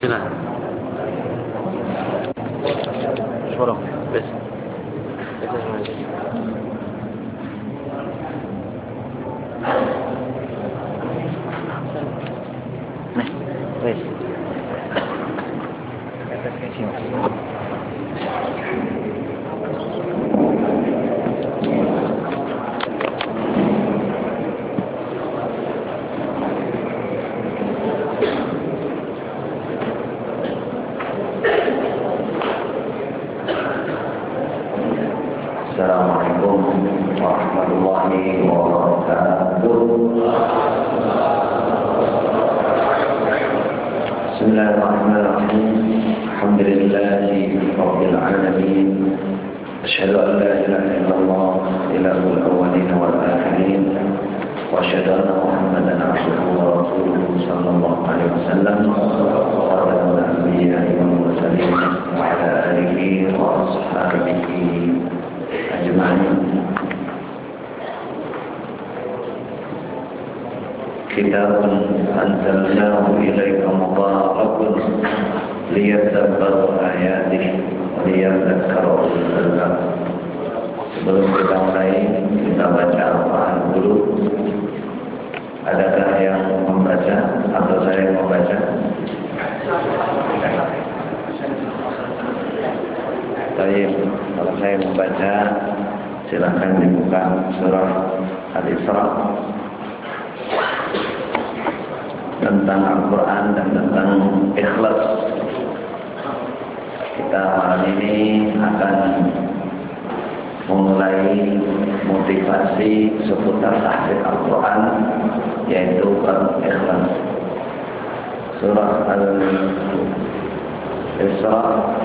Nah, suara, bes, nih, bes, atas kasih. Assalamualaikum warahmatullahi wabarakatuh. Bismillahirrahmanirrahim. Alhamdulillahi rabbil alamin. Asyhadu an la ilaha illallah ilahul awwalin wal akhirin. Wa asyhadu anna Muhammadan abduhu wa rasuluhu sallallahu alaihi wasallam. Khatamun nabiyyin wal mursalin wa ala alihi wa ashabihi ajma'in. Kitabun anzalnahu ilaika mubarakun liyadabbaru ayatihi wa liyadhakkaru ulul albab. Sebelum kita mulai, kita baca Al-Quran dulu. Adakah yang membaca atau saya yang membaca? Baik, kalau saya membaca, silakan dibuka surah Al-Isra tentang Al-Quran dan tentang ikhlas. Kita malam ini akan memulai motivasi seputar tahfidz Al-Quran, yaitu ikhlas. Surah Al-Isra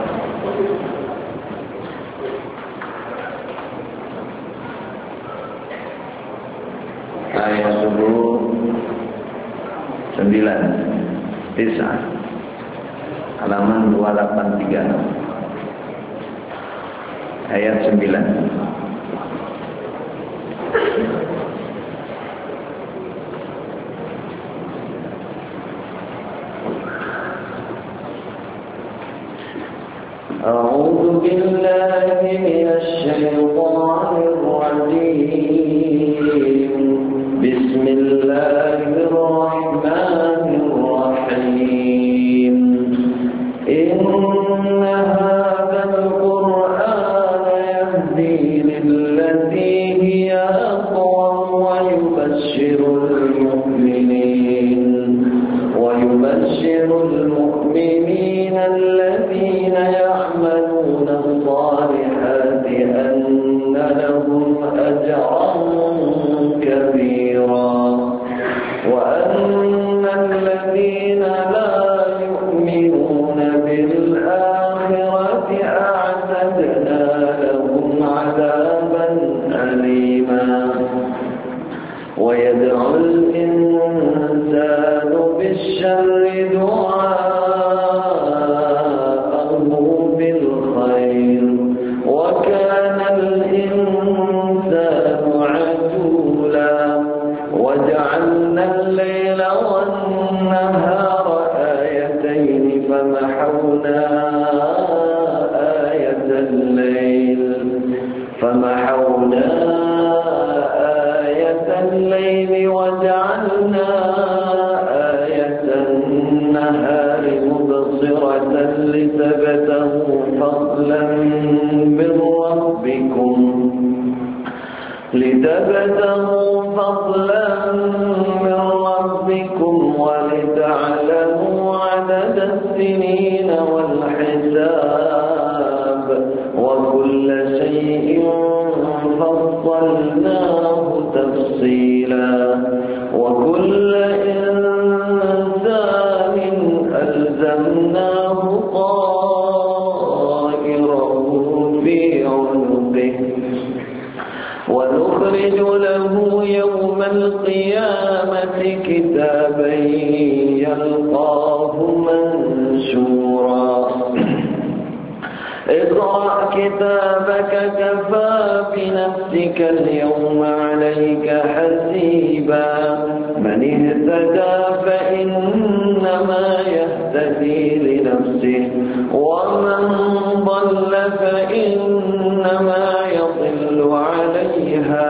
ayat 9 halaman 283 ayat 9. A'udzu billahi minasy syaithanir rajim. Bismillahirrahmanirrahim. Inna hadzal qur'ana yahdi lillati hiya aqwam wa yubashshirul mu'minina alladhina ya'maluna as-salihati anna lahum ajran كبيرا وأن الذين لا يؤمنون بالآخرة أعتدنا لهم عذابا أليما ويدعو الإنسان بالشر دعاءه بالخير وكان الإنسان عجولا وجعلنا الليل والنهار آيتين فمحونا آية الليل وجعلنا آية النهار مبصرة لتبتغوا فضلا من ربكم ولتعلموا عدد السنين والحساب وكل شيء فصلناه تفصيلا وكل إنسان ألزمناه طائره في عنقه ونخرج له يوم القيامة كتابا يلقاه منشورا اقرأ كتابك كفى بنفسك اليوم عليك حسيبا من اهتدى فإنما يهتدي لنفسه ومن ضل فإنما يضل عليها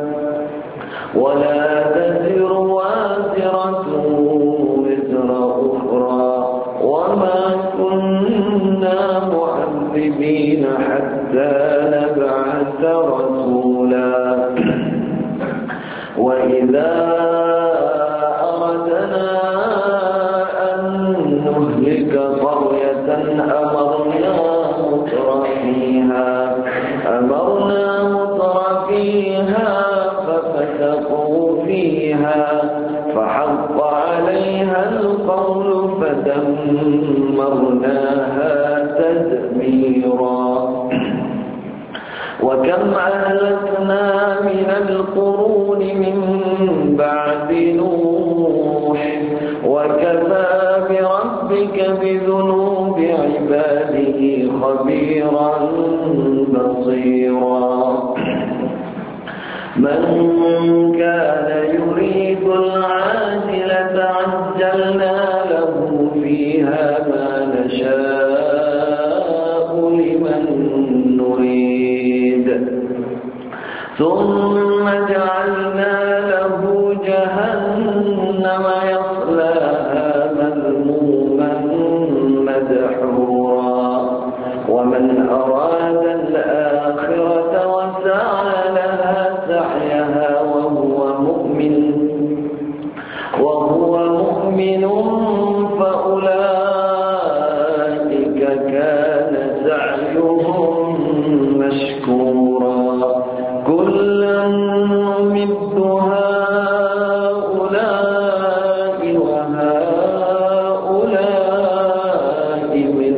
ولا تزر وازرة وزر أخرى وما كنا معذبين حتى نبعث رسولا وإذا أردنا أن نهلك قرية أمرنا متر فيها ففسقوا فيها فحق عليها القول فدمرناها تدميرا وكم أهلكنا من القرون من بعد نوح وكفى بربك بذنوب عباده خبيرا بصيرا من كان يريد العاجلة عجلنا له فيها ما نشاء لمن نريد ثم جعلنا له جهنم يصلاها مذموما مدحورا ومن أراد الآخرة وسعى لها سعيها وهو مؤمن فأولئك كان سعيهم مشكورا كلا نمد هؤلاء وهؤلاء من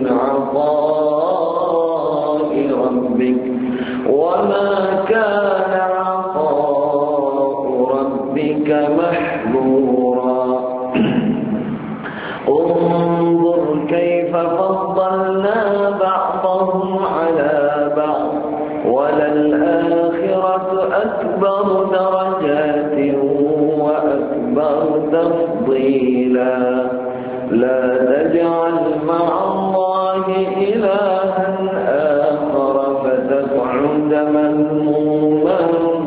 عطاء ربك وما كان عطاء ربك محظورا انظر كيف فضلنا بعضهم على بعض وللآخرة أكبر درجات وأكبر تفضيلا لا تجعل مع الله إلها آخر فتقعد مذموما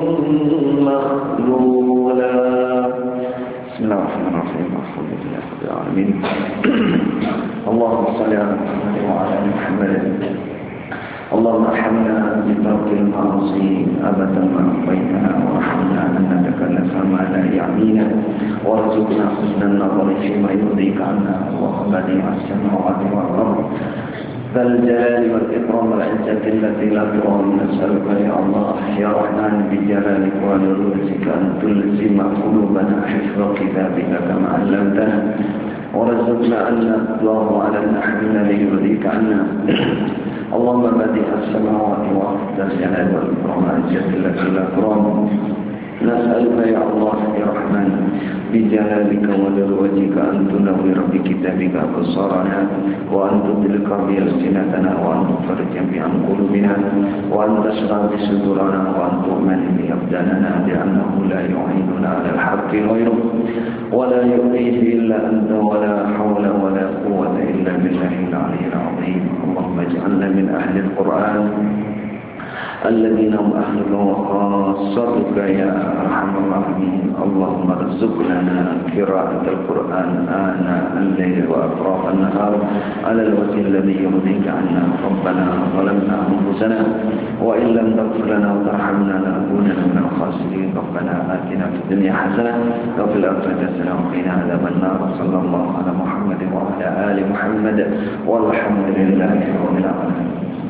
مخذولا بسم الله الرحمن الرحيم الحمد لله رب العالمين اللهم صل على محمد وعلى ال محمد اللهم ارحمنا بترك المعاصي ابدا ما ابقيتنا وارحمنا ان نتكلف ما لا يعنينا وارزقنا حسن النظر فيما يرضيك عنا اللهم بديع السماوات والارض ذا الجلال والاكرام والعزه التي لا ترام نسالك يا الله يا رحمن بجلالك ونعوذك ان تلزم قلوبنا حفظ كتابك كما علمتنا ورزقنا ان نتلاه على النحو الذي يرضيك عنا اللهم بديع السماوات والارض ذا الجلال والاكرام والعزه التي لا ترام نسألك يا الله يا رحمن بجلالك ولوجهك أن تنور بكتابك أبصارنا وأن تطلق بألسنتنا وأن تفرج عن قلوبنا وأن تشرح بصدورنا وأن تؤمن بأبداننا بأنه لا يعيننا على الحق غيرك ولا يؤتيه إلا أنت ولا حول ولا قوة إلا بالله العلي العظيم اللهم اجعلنا من أهل القرآن الذين هم أهلك وخاصتك يا أرحم الراحمين اللهم ارزقنا قراءة القرآن آناء الليل وأطراف النهار على الوجه الذي يرضيك عنا ربنا ظلمنا أنفسنا وإن لم تغفر لنا وترحمنا لنكونن من الخاسرين ربنا آتنا في الدنيا حسنة وفي الآخرة حسنة وقنا عذاب النار صلى الله على محمد وعلى آل محمد والحمد لله رب العالمين.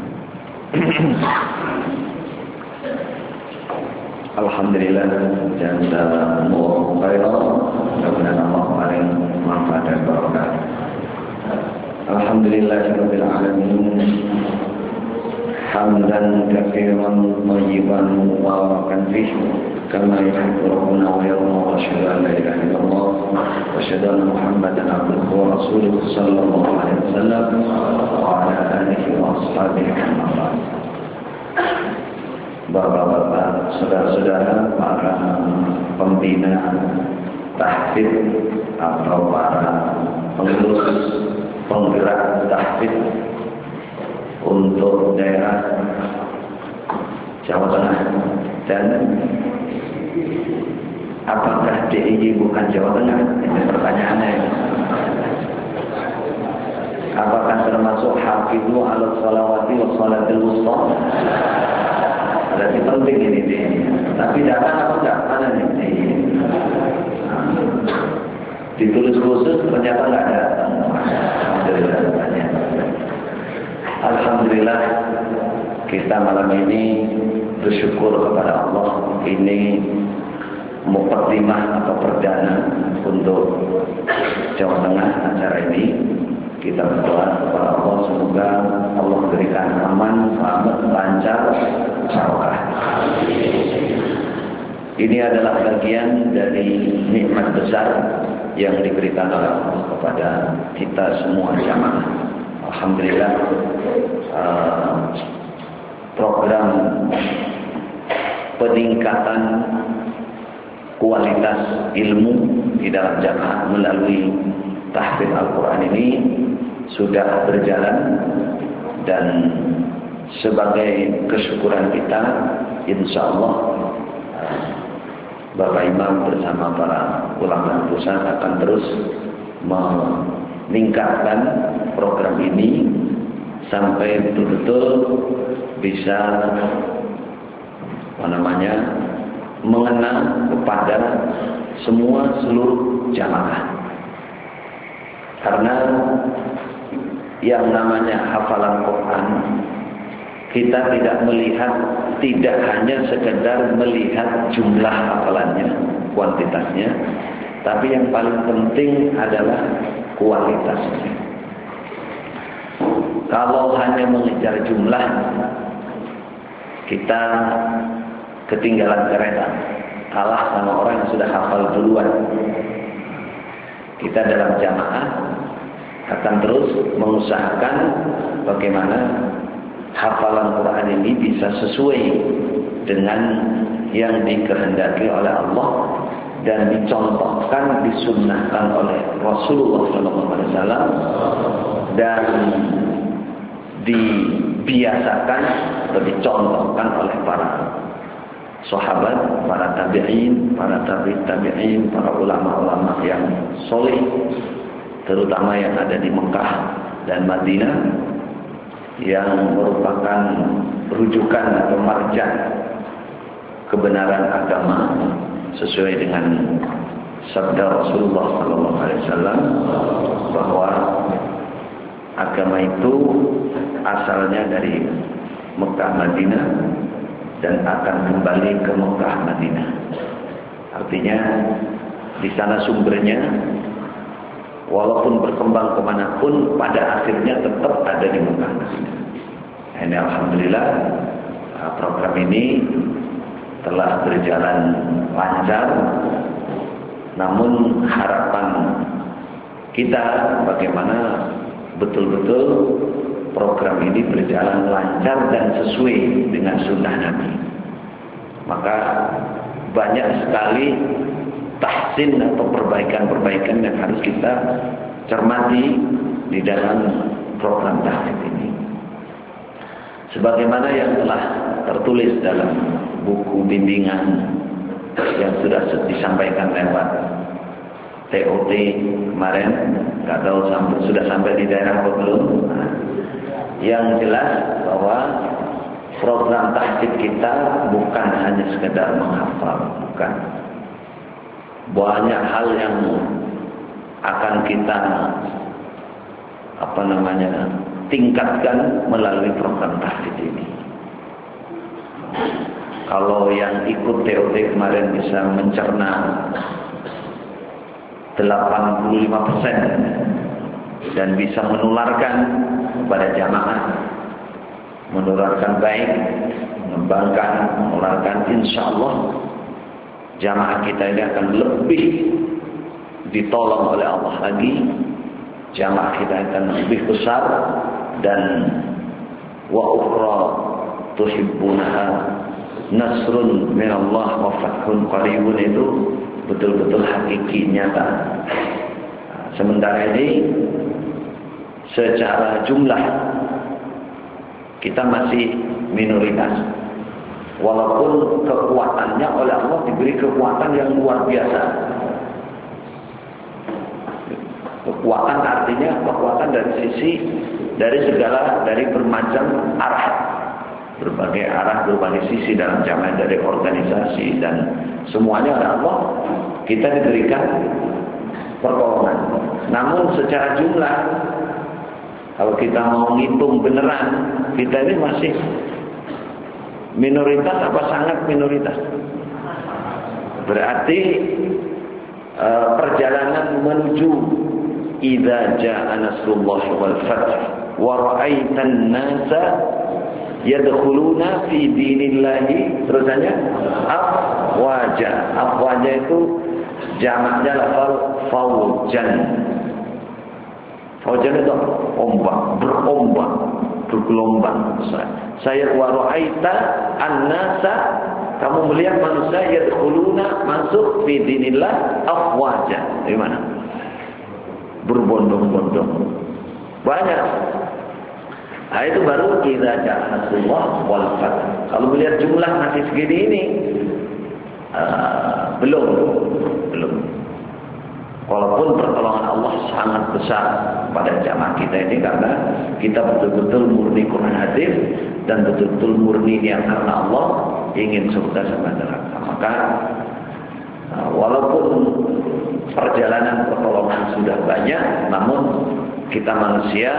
Alhamdulillah jazakumullahu khairan mudah-mudahan Allah paling manfaat dan barokah. Alhamdulillahirabbil alamin hamdan katsiran thayyiban mubarakan fihi kama yuhibbu rabbuna wa yarda wa asyhadu an la ilaha illallah wa asyhadu anna Muhammadan abduhu wa rasuluhu sallallahu alaihi wasallam wa ala alihi wa ashabihi wa saudara-saudara para pembina tahfidz atau para pengurus penggerak tahfidz untuk daerah Jawa Tengah, dan apakah DIY bukan Jawa Tengah? Ini pertanyaannya. Apakah termasuk hafizu ala salawati wa salatil wusta? Berarti penting ini DIY. Tapi datang apa enggak? Mana nih DIY? Ditulis khusus ternyata enggak datang. Alhamdulillah kita malam ini bersyukur kepada Allah. Ini muqaddimah atau perdana untuk Jawa Tengah acara ini. Kita berdoa kepada Allah semoga Allah berikan aman, selamat, lancar, barokah. Ini adalah bagian dari nikmat besar yang diberikan oleh Allah kepada kita semua jamaah. Alhamdulillah, program peningkatan kualitas ilmu di dalam jamaah melalui tahfidz Al-Quran ini sudah berjalan, dan sebagai kesyukuran kita, insya Allah Bapak Imam bersama para ulama pusat akan terus meningkatkan program ini sampai betul-betul bisa mengena kepada seluruh jamaah. Karena yang namanya hafalan Quran, kita tidak hanya sekedar melihat jumlah hafalannya, kuantitasnya, tapi yang paling penting adalah kualitasnya. Kalau hanya mengejar jumlah, kita ketinggalan kereta, kalah sama orang yang sudah hafal duluan. Kita dalam jamaah akan terus mengusahakan bagaimana hafalan Quran ini bisa sesuai dengan yang dikehendaki oleh Allah dan dicontohkan, disunnahkan oleh Rasulullah SAW, dan dibiasakan atau dicontohkan oleh para sahabat, para tabi'in, para tabi'in, para ulama-ulama yang soleh, terutama yang ada di Mekah dan Madinah, yang merupakan rujukan atau marja kebenaran agama sesuai dengan sabda Rasulullah SAW bahwa agama itu asalnya dari Mekah Madinah dan akan kembali ke Mekah Madinah. Artinya di sana sumbernya, walaupun berkembang kemanapun, pada akhirnya tetap ada di Mekah Madinah. Ini alhamdulillah program ini telah berjalan lancar. Namun harapan kita bagaimana betul-betul program ini berjalan lancar dan sesuai dengan sunnah Nabi. Maka banyak sekali tahsin atau perbaikan-perbaikan yang harus kita cermati di dalam program tahfidz ini. Sebagaimana yang telah tertulis dalam buku bimbingan yang sudah disampaikan lewat TOT kemarin, nggak tahu sudah sampai di daerah atau belum. Yang jelas bahwa program tahfidz kita bukan hanya sekedar menghafal, bukan. Banyak hal yang akan kita tingkatkan melalui program tahfidz ini. Kalau yang ikut TOT kemarin bisa mencerna 85% dan bisa menularkan kepada jamaah, menularkan baik, mengembangkan, menularkan, insya Allah jamaah kita ini akan lebih ditolong oleh Allah lagi. Jamaah kita akan lebih besar, dan wa ukhra tuhibbunaha nasrun minallah wa fathun qaribun itu betul-betul hakiki nyata. Sementara ini secara jumlah kita masih minoritas, walaupun kekuatannya oleh Allah diberi kekuatan yang luar biasa. Kekuatan artinya kekuatan dari segala, dari bermacam arah, berbagai arah, berbagai sisi dalam jamaah, dari organisasi dan semuanya oleh Allah kita diberikan pertolongan. Namun secara jumlah, kalau kita mau ngitung beneran, kita ini masih minoritas apa sangat minoritas. Berarti perjalanan menuju idza jaa nasrullah wal fath wa ra'aitan nasa yadkhuluna fi dinillahi, terusannya afwaja. Afwaja itu jamaknya lafal faujan. Faujan itu ombak, berombak, bergelombang. Saya wa ra'aita an-nasa, kamu melihat manusia yadkhuluna, masuk fi dinillah afwaja. Di mana? Berbondong-bondong. Banyak. Nah, itu baru idza jaa nasrullah wal fath. Kalau melihat jumlah masih segini ini, belum. Walaupun pertolongan Allah sangat besar pada jamaah kita ini, karena kita betul-betul murni Quran hadis dan betul-betul murni niat karena Allah ingin surga sama neraka. Maka walaupun perjalanan pertolongan sudah banyak, namun kita manusia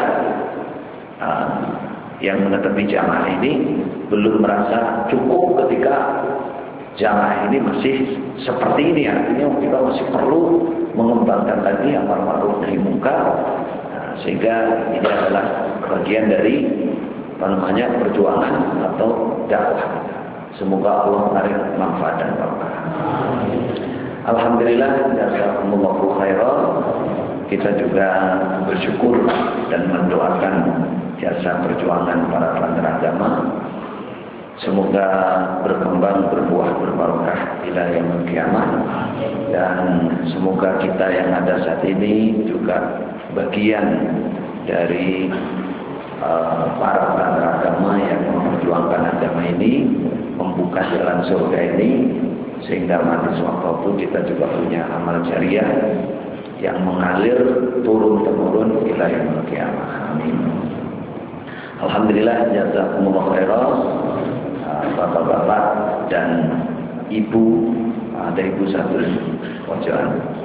yang menetepi jamaah ini belum merasa cukup ketika jamaah ini masih seperti ini. Artinya kita masih perlu mengembangkan lagi amar ma'ruf nahi munkar, sehingga ini adalah bagian dari perjuangan atau dakwah. Semoga Allah menarik manfaat dan barokah. Alhamdulillah, jazakumullahu khairan. Kita juga bersyukur dan mendoakan jasa perjuangan para pelanggar agama. Semoga berkembang, berbuah, berbarokah ila yaumil qiyamah, dan semoga kita yang ada saat ini juga bagian dari para pelanggar agama yang memperjuangkan agama ini, membuka jalan surga ini, sehingga mati sewaktu kita juga punya amal jariah yang mengalir turun-temurun ila yaumil qiyamah. Amin. Alhamdulillah, jazakumullahu khairan. Bapak-bapak dan ibu, ada ibu satu pojokan.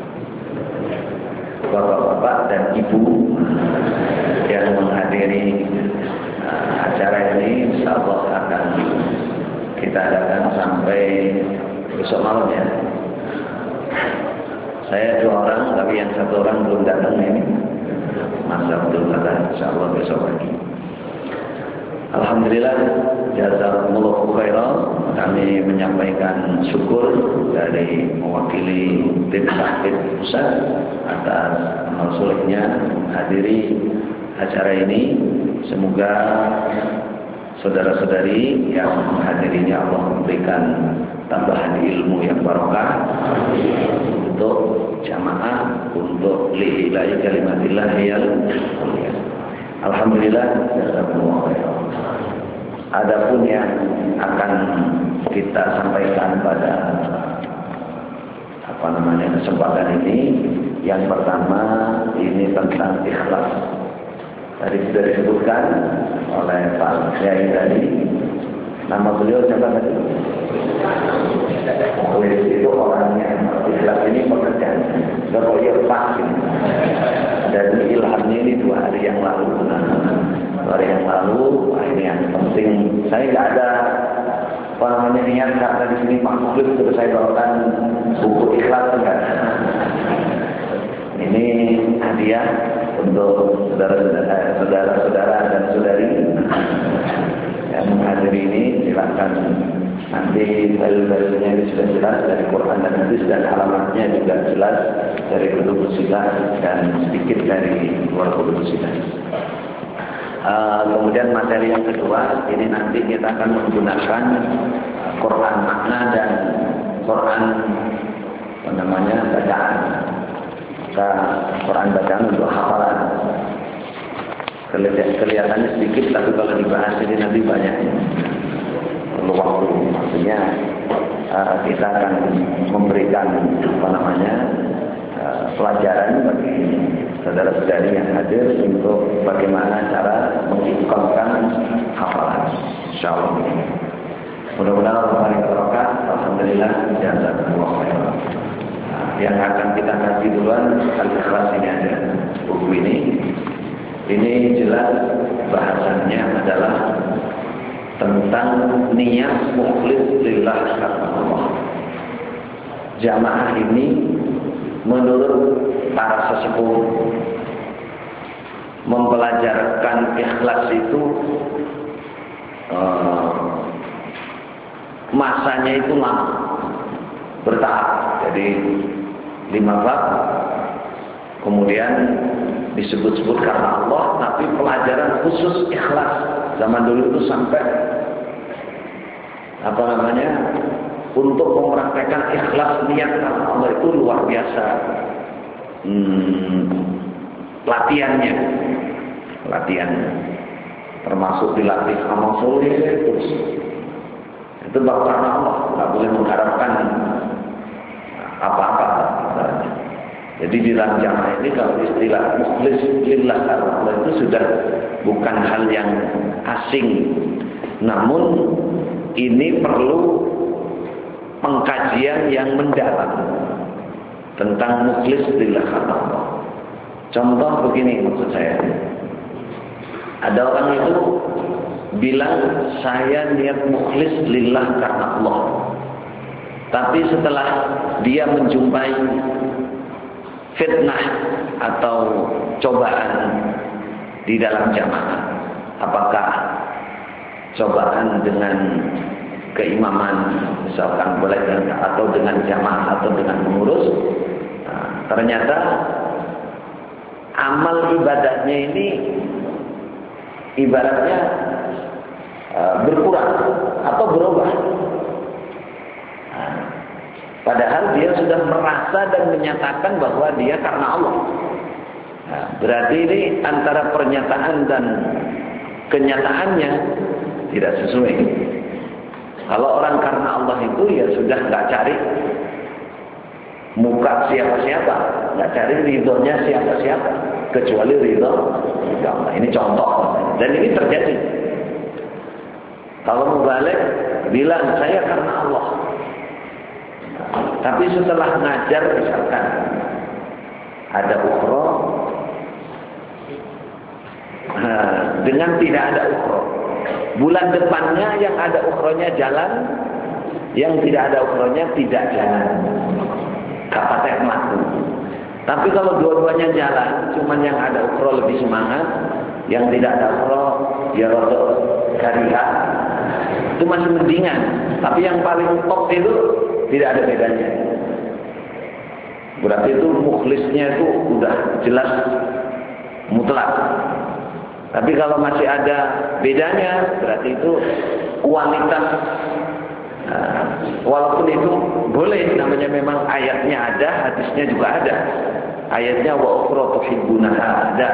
Bapak-bapak dan ibu yang menghadiri acara ini, insyaallah akan kita adakan sampai besok malam ya. Saya 2 orang, tapi yang 1 orang belum datang ini. Mas Abdul Qadir, insyaallah besok pagi. Alhamdulillah, jazakumullahu khairan. Kami menyampaikan syukur dari mewakili tim tahfidz pusat atas amal solehnya menghadiri acara ini. Semoga saudara-saudari yang menghadirinya Allah memberikan tambahan ilmu yang barokah untuk jamaah, untuk lillahi kalimatillah hiyal mulia. Alhamdulillah, jazakumullahu khairan. Adapun yang akan kita sampaikan pada kesempatan ini, yang pertama ini tentang ikhlas. Tadi sudah disebutkan oleh Pak Kiai tadi. Nama beliau siapa tadi? Itu orangnya. Ikhlas ini pekerjaan. Berkoyak pas ini. Dan ilhamnya ini 2 hari yang lalu. 2 hari yang lalu, ini yang penting. Saya nggak ada niat karena di sini Pak Muklis terus saya bawakan buku ikhlas enggak. Ini hadiah untuk saudara-saudara dan saudari yang menghadiri ini. Silakan, nanti dalil-dalilnya ini sudah jelas dari Quran dan hadis, dan alamatnya juga jelas dari Kutubus Sittah dan sedikit dari luar Kutubus Sittah. Kemudian materi yang kedua, ini nanti kita akan menggunakan Quran makna dan Quran bacaan. Maka Quran bacaan untuk hafalan. Kelihatannya sedikit, tapi kalau dibahas ini nanti banyak. Perlu waktu. Maksudnya kita akan memberikan pelajaran bagi saudara-saudari yang hadir untuk bagaimana cara mengikhlaskan hafalan. Insyaallah. Mudah-mudahan Allah barokah. Alhamdulillah, jazakallahu khairan. Yang akan kita kaji duluan Al-Ikhlas ini ada buku ini. Ini jelas bahasannya adalah tentang niat mukhlis lillah karena Allah. Jamaah ini menurut para sesepuh mempelajarkan ikhlas itu masanya itu lama, bertahap. Jadi 5 bab, kemudian disebut-sebut karena Allah, tapi pelajaran khusus ikhlas zaman dulu itu sampai untuk mempraktekkan ikhlas niat karena Allah itu luar biasa. Latihannya termasuk dilatih amal soleh terus. Itu bab karena Allah, nggak boleh mengharapkan apa-apa. Jadi di dalam jamaah ini kalau istilah mukhlis lillah karena Allah itu sudah bukan hal yang asing. Namun ini perlu pengkajian yang mendalam tentang mukhlis lillah karena Allah. Contoh begini maksud saya. Ada orang itu bilang saya niat mukhlis lillah karena Allah. Tapi setelah dia menjumpai fitnah atau cobaan di dalam jamaah, apakah cobaan dengan keimaman misalkan boleh atau dengan jamaah atau dengan pengurus, ternyata amal ibadahnya ini ibaratnya berkurang atau berubah. Padahal dia sudah merasa dan menyatakan bahwa dia karena Allah. Berarti ini antara pernyataan dan kenyataannya tidak sesuai. Kalau orang karena Allah itu ya sudah nggak cari muka siapa-siapa, nggak cari ridhonya siapa-siapa, kecuali ridho Allah. Ini contoh, dan ini terjadi. Kalau mubalik bilang saya karena Allah, tapi setelah ngajar misalkan ada ukhra dengan tidak ada ukhra, bulan depannya yang ada ukhronya jalan, yang tidak ada ukhronya tidak jalan, kapatek mati. Tapi kalau dua-duanya jalan, cuman yang ada ukhro lebih semangat, yang tidak ada ukhro ya rodok kariha, itu masih mendingan. Tapi yang paling top itu tidak ada bedanya. Berarti itu mukhlisnya itu udah jelas mutlak. Tapi kalau masih ada bedanya, berarti itu kualitas. Walaupun itu boleh, namanya memang ayatnya ada, hadisnya juga ada. Ayatnya wa ukhra tuhibbunaha ada.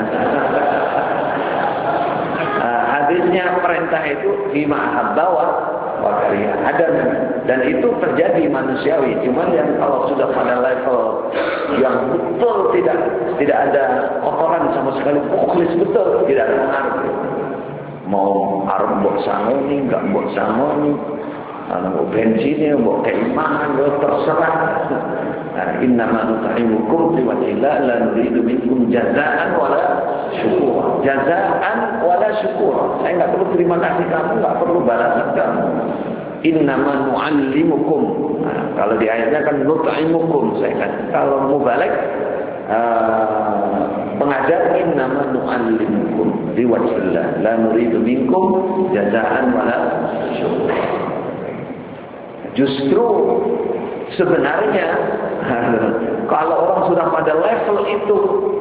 Hadisnya perintah itu bima ahabba wa kariha ada, dan itu terjadi manusiawi. Cuman yang kalau sudah pada level yang betul tidak ada kotoran sama sekali, mukhlis betul, tidak ada pengaruh. Mau arep mbok sangoni, enggak mbok sangoni, mau bensinnya, mau keimanan, terserah. Innama nut'imukum liwajhillah la nuridu minkum jazaa'an wala syukura. Jazaa'an wala syukura. Saya enggak perlu terima kasih kamu, enggak perlu balasan kamu. Innama nu'allimukum. Kalau di ayatnya kan nut'imukum, saya kan. Kalau mubalik pengajar innama nu'allimukum liwajhillah la nuridu minkum jazaa'an wala syukura. Justru sebenarnya kalau orang sudah pada level itu,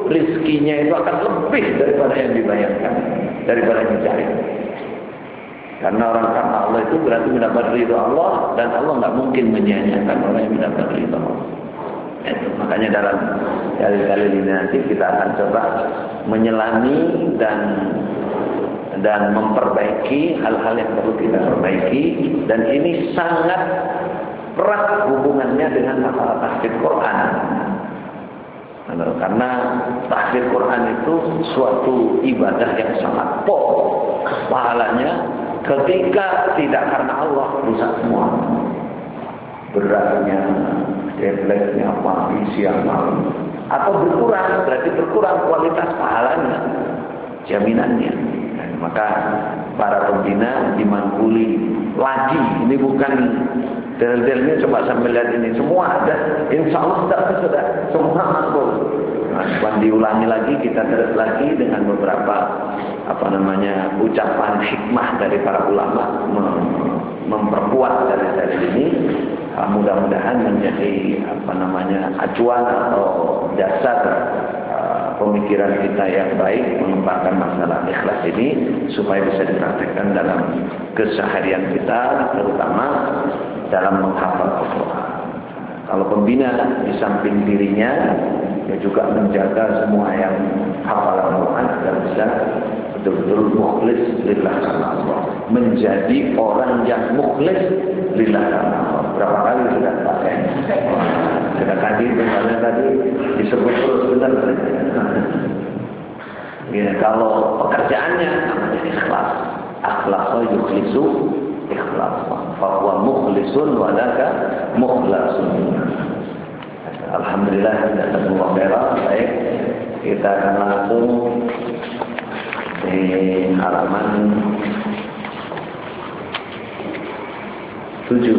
rizkinya itu akan lebih daripada yang dibayangkan, daripada yang dicari. Karena orang karena Allah itu berarti mendapat ridho Allah, dan Allah nggak mungkin menyia-nyiakan orang yang mendapat ridho Allah. Itu makanya dalam kali-kali ini nanti kita akan coba menyelami dan memperbaiki hal-hal yang perlu kita perbaiki, dan ini sangat erat hubungannya dengan masalah tahfidz Quran. Karena tahfidz Quran itu suatu ibadah yang sangat pokok pahalanya. Ketika tidak karena Allah, rusak semua. Beratnya, deadline-nya, pagi, siang, malam. Atau berkurang, berarti berkurang kualitas pahalanya, jaminannya. Dan maka para pembina dimangkuli lagi. Ini bukan del-delnya, coba sampai lihat ini. Semua ada, insya Allah sudah semua makbul. Nah, diulangi lagi, kita terus lagi dengan beberapa ucapan hikmah dari para ulama memperkuat dari ini. Mudah-mudahan menjadi acuan atau dasar pemikiran kita yang baik mengembangkan masalah ikhlas ini supaya bisa dipraktikkan dalam keseharian kita, terutama dalam menghafal Al-Quran. Kalau pembina di samping dirinya, dia juga menjaga semua yang hafal Al-Quran agar bisa betul-betul mukhlis lillah karena Allah. Menjadi orang yang mukhlis lillah karena Allah. Berapa kali sudah pakai? Sudah tadi disebut terus benar. Ya, kalau pekerjaannya namanya ikhlas. Akhlasa yukhlisu ikhlasa. Fahuwa mukhlisun walaka mukhlasun. Alhamdulillah, jazakumullah khairan. Baik, kita akan langsung di halaman 7.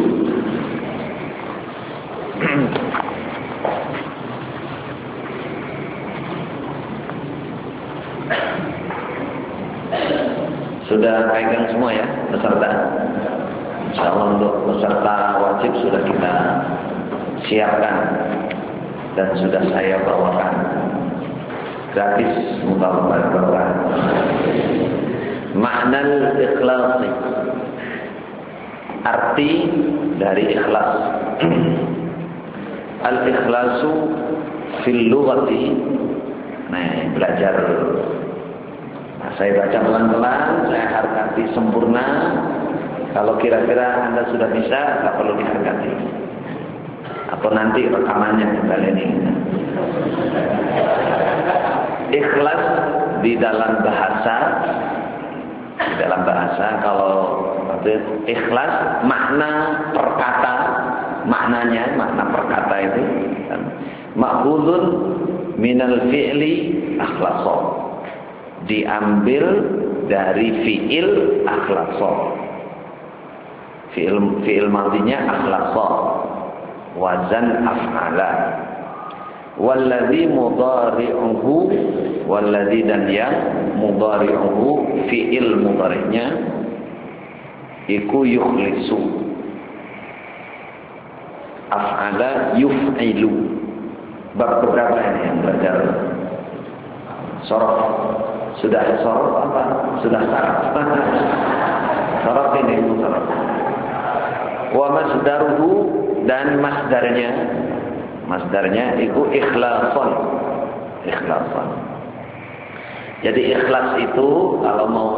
Sudah pegang semua ya peserta? Insyaallah untuk peserta wajib sudah kita siapkan dan sudah saya bawakan gratis, mudah-mudahan. Makna ikhlas, arti dari ikhlas. Al-ikhlasu fil lughati. Nah, belajar. Saya baca pelan-pelan, saya harkati sempurna. Kalau kira-kira Anda sudah bisa, tak perlu diharkati. Atau nanti rekamannya kembali ini. Ikhlas di dalam bahasa, kalau ikhlas makna perkata, makna perkata itu ma'khudun minal fi'li akhlasa, diambil dari fi'il akhlasa. Fi'il madinya akhlasa, wazan af'ala. Walladzi mudhari'uhu, walladzi dan yang mudhari'uhu, fi'il mudhari'nya iku yukhlisu, af'ala yuf'ilu. Bab berapa ini yang belajar sorof? Sudah sorof apa? Sudah saraf? Sorof ini sorof. Wa masdaruhu, dan masdarnya itu ikhlasan. Jadi ikhlas itu kalau mau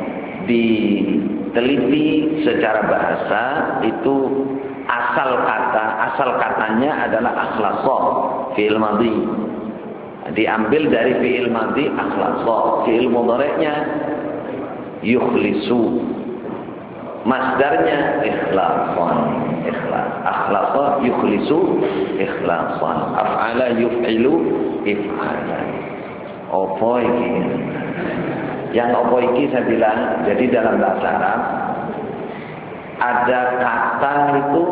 diteliti secara bahasa itu asal katanya adalah akhlasa, fi'il madhi. Diambil dari fi'il madhi akhlasa, fi'il mudhari'nya yukhlisu, masdarnya ikhlasan, akhlasa yukhlisu ikhlasan, af'ala yuf'ilu if'ala. Apa iki? Yang apa iki saya bilang, jadi dalam bahasa Arab ada kata itu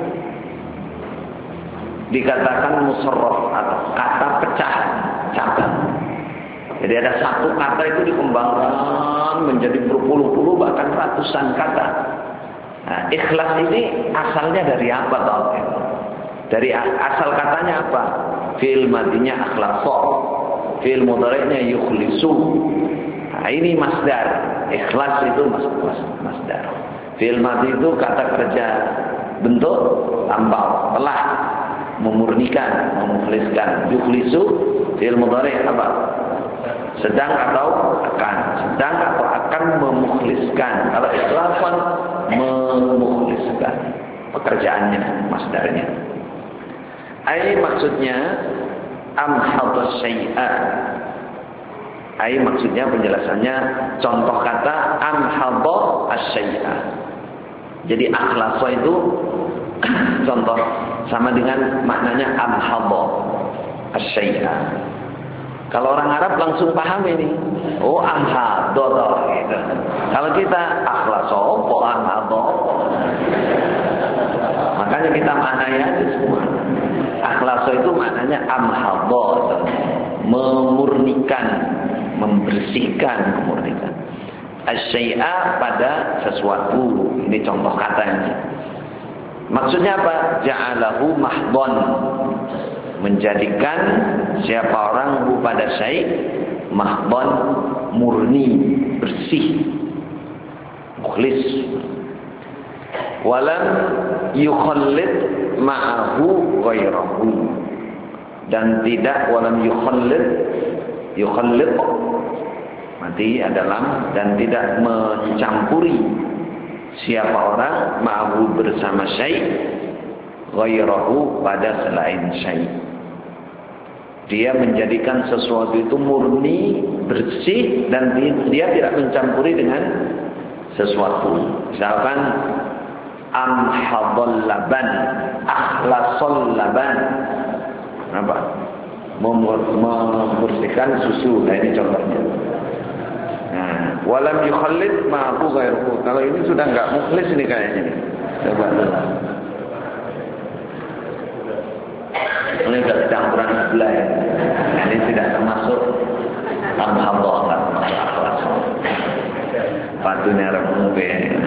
dikatakan musarraf atau kata pecahan, cabang. Jadi ada satu kata itu dikembangkan menjadi berpuluh-puluh bahkan ratusan kata. Nah, ikhlas ini asalnya dari apa toh? Dari asal katanya apa? Fi'il madinya akhlasa, fi'il mudhari'nya yukhlisu. Nah, ini masdar. ikhlas itu masdar. Fi'il madhi itu kata kerja bentuk lampau, telah, memurnikan, memukhliskan. Yukhlisu fi'il mudhari apa? Sedang atau akan. Sedang atau akan memukhliskan. Kalau ikhlasan, memukhliskan. Pekerjaannya, masdarnya. Ai maksudnya amhadha syai'a. Ai maksudnya penjelasannya contoh kata amhadha asy-syai'a. Jadi akhlasa itu contoh sama dengan maknanya amhadha asy-syai'a. Kalau orang Arab langsung paham ini. Oh, amhadha gitu. Kalau kita akhlasa apa amhadha. Makanya kita maknai aja semua. Akhlasa itu maknanya amhadha, memurnikan, membersihkan, memurnikan. Asy-syai'a pada sesuatu. Ini contoh katanya. Maksudnya apa? Ja'alahu mahdhon. Menjadikan siapa orang pada syai' mahdhon, murni, bersih, mukhlis. Walam yukhallid ma'ahu ghairahu. Dan tidak walam yukhallid mati adalah dan tidak mencampuri siapa orang ma'ahu bersama syai' ghairahu pada selain syai'. Dia menjadikan sesuatu itu murni, bersih, dan dia tidak mencampuri dengan sesuatu. Misalkan amhadhal laban, akhlasal laban. Apa? Membersihkan susu. Nah, ini contohnya. Nah, walam yukhallid ma'ahu ghairuhu. Kalau ini sudah enggak mukhlis ini kayaknya nih. Coba dulu. Ini sudah campuran sebelah ya. Ini tidak termasuk amhadhah, enggak termasuk akhlas. Patunya remube.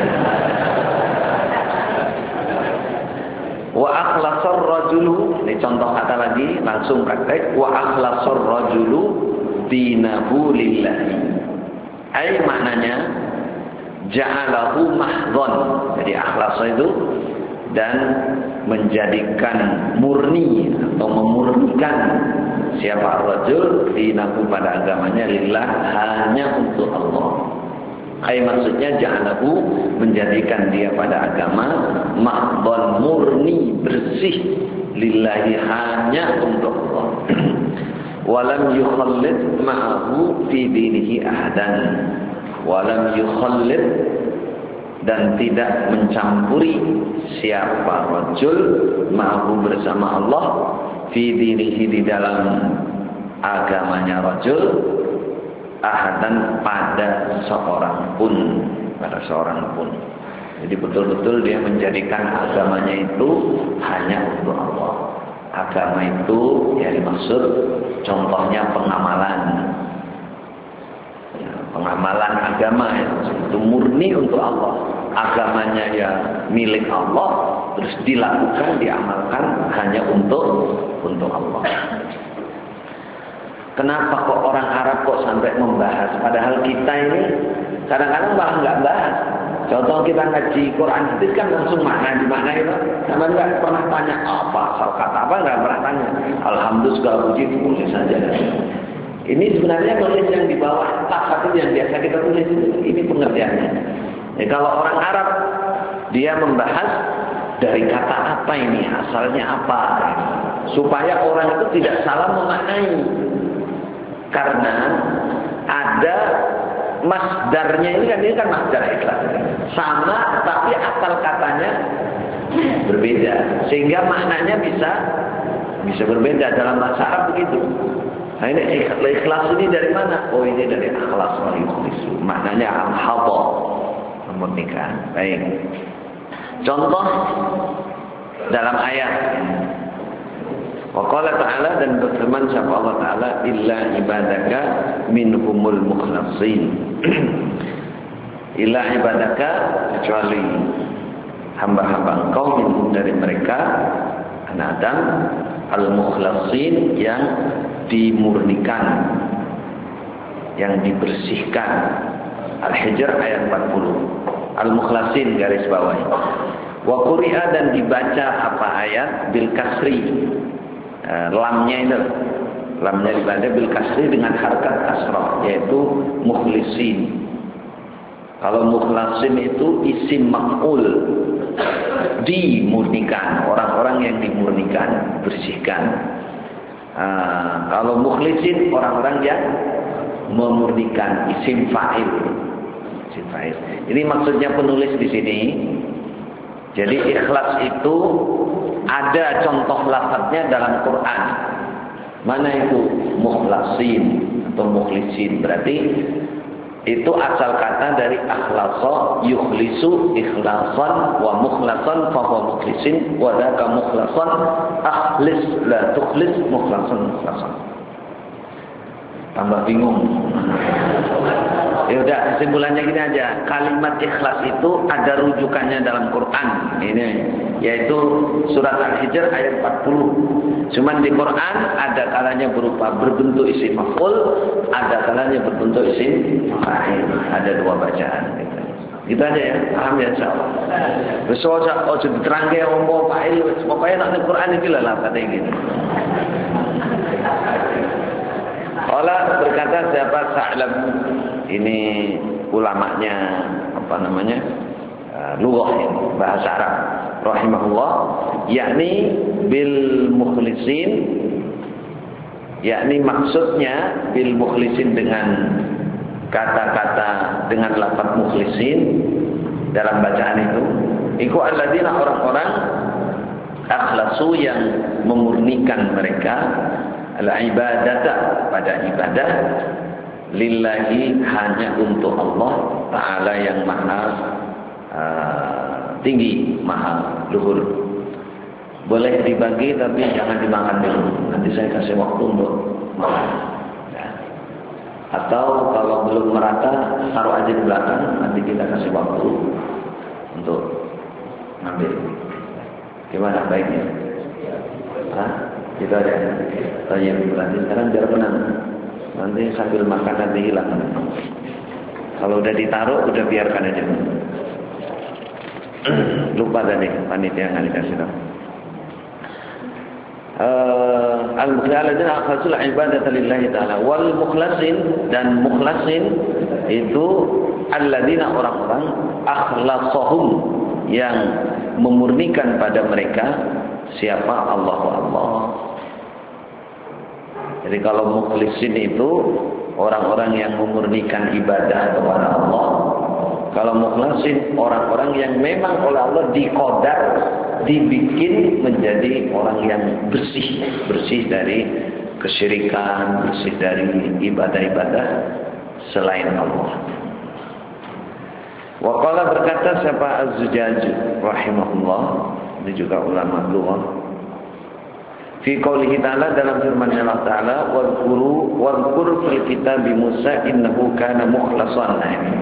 Wa akhlasar rajulu, ini contoh kata lagi, langsung praktek. Wa akhlasar rajulu dinahu lillahi. Ai maknanya ja'alahu mahdhon. Jadi akhlas itu dan menjadikan murni atau memurnikan siapa rajul dinahu pada agamanya lillah, hanya untuk Allah. Ai maksudnya ja'alahu, menjadikan dia pada agama mahdhon, murni, bersih, lillahi, hanya untuk Allah. Walam yukhallid ma'ahu fi dinihi ahadan. Walam yukhallid, dan tidak mencampuri siapa rajul ma'ahu bersama Allah fi dinihi, di dalam agamanya rajul, ahadan, pada seorang pun, pada seorang pun. Jadi betul-betul dia menjadikan agamanya itu hanya untuk Allah. Agama itu yang dimaksud contohnya pengamalan. Ya, pengamalan agama itu murni untuk Allah. Agamanya ya milik Allah, terus dilakukan, diamalkan hanya untuk Allah. Kenapa kok orang Arab kok sampai membahas? Padahal kita ini kadang-kadang malah nggak bahas. Contoh kita ngaji Quran hadis kan langsung makna di mana itu. Sama nggak pernah tanya apa asal kata apa, nggak pernah tanya. Alhamdulillah segala puji ditulis saja. Ini sebenarnya tulis yang di bawah lafaz yang biasa kita tulis itu. Ini pengertiannya. Ya, kalau orang Arab dia membahas dari kata apa ini, asalnya apa, supaya orang itu tidak salah memaknai. Karena ada masdarnya ini kan masdar ikhlas. Sama tapi asal katanya berbeda. Sehingga maknanya bisa berbeda dalam bahasa Arab begitu. Nah, ini ikhlas ini dari mana? Oh, ini dari akhlas wal yukhlisu. Maknanya amhadha, memurnikan. Baik. Contoh dalam ayat wa qala ta'ala, dan berfirman siapa Allah Ta'ala, illa ibadaka minhumul mukhlasin. Illa ibadaka, kecuali hamba-hamba engkau, minhum, dari mereka, anak Adam, al-mukhlasin, yang dimurnikan, yang dibersihkan. Al-Hijr ayat 40. Al-Mukhlasin garis bawah. Wa quri'a dan dibaca apa ayat bil kasri. Lamnya itu. Lamnya dibaca bil kasri dengan harakat kasrah yaitu mukhlisin. Kalau mukhlasin itu isim maf'ul. Dimurnikan, orang-orang yang dimurnikan, bersihkan. Kalau mukhlisin orang-orang yang memurnikan, isim fa'il. Isim fa'il. Ini maksudnya penulis di sini. Jadi ikhlas itu ada contoh lafadznya dalam Quran. Mana itu? Mukhlasin atau mukhlisin. Berarti itu asal kata dari akhlasa yukhlisu ikhlasan wa mukhlasan fa huwa mukhlisin wa dzaka mukhlasan akhlis la tukhlis mukhlasan mukhlasan. Tambah bingung. Ya udah, kesimpulannya gini aja. Kalimat ikhlas itu ada rujukannya dalam Quran. Ini yaitu surat Al-Hijr ayat 40. Cuman di Quran ada kalanya berupa berbentuk isim maf'ul, ada kalanya berbentuk isim fa'il. Ada dua bacaan gitu. Gitu aja ya. Paham ya insyaallah. Wis ojo diterangke ombo fa'il, pokoke nek Quran iki lah katanya gitu. Allah berkata siapa Sa'lab, ini ulamanya apa namanya lughah ini bahasa Arab rahimahullah, yakni bil mukhlisin, yakni maksudnya bil mukhlisin dengan kata-kata dengan lafaz mukhlisin dalam bacaan itu iku alladzina orang-orang akhlasu yang memurnikan mereka al-ibadata pada ibadah lillahi hanya untuk Allah Ta'ala yang maha tinggi, maha luhur. Boleh dibagi tapi jangan dimakan dulu. Nanti saya kasih waktu untuk makan. Ya. Atau kalau belum merata taruh aja di belakang, nanti kita kasih waktu untuk ngambil. Gimana baiknya? Hah? Gitu aja. Tanya berarti sekarang biar tenang. Nanti sambil makan nanti hilang. Kalau udah ditaruh, udah biarkan aja. Lupa tadi panitia nggak dikasih tahu. Al-mukhlasin akhlasul ibadata lillahi ta'ala wal mukhlasin, dan mukhlasin itu alladzina orang-orang akhlasahum yang memurnikan pada mereka siapa Allah. Jadi kalau mukhlisin itu orang-orang yang memurnikan ibadah kepada Allah. Kalau mukhlasin orang-orang yang memang oleh Allah diqadar, dibikin menjadi orang yang bersih dari kesyirikan, bersih dari ibadah-ibadah selain Allah. Wa qala berkata siapa Az-Zujaj rahimahullah, ini juga ulama lughah. Fi qoulihi ta'ala, dalam firman Allah Ta'ala, wadhkur fil kitab Musa innahu kana mukhlasan.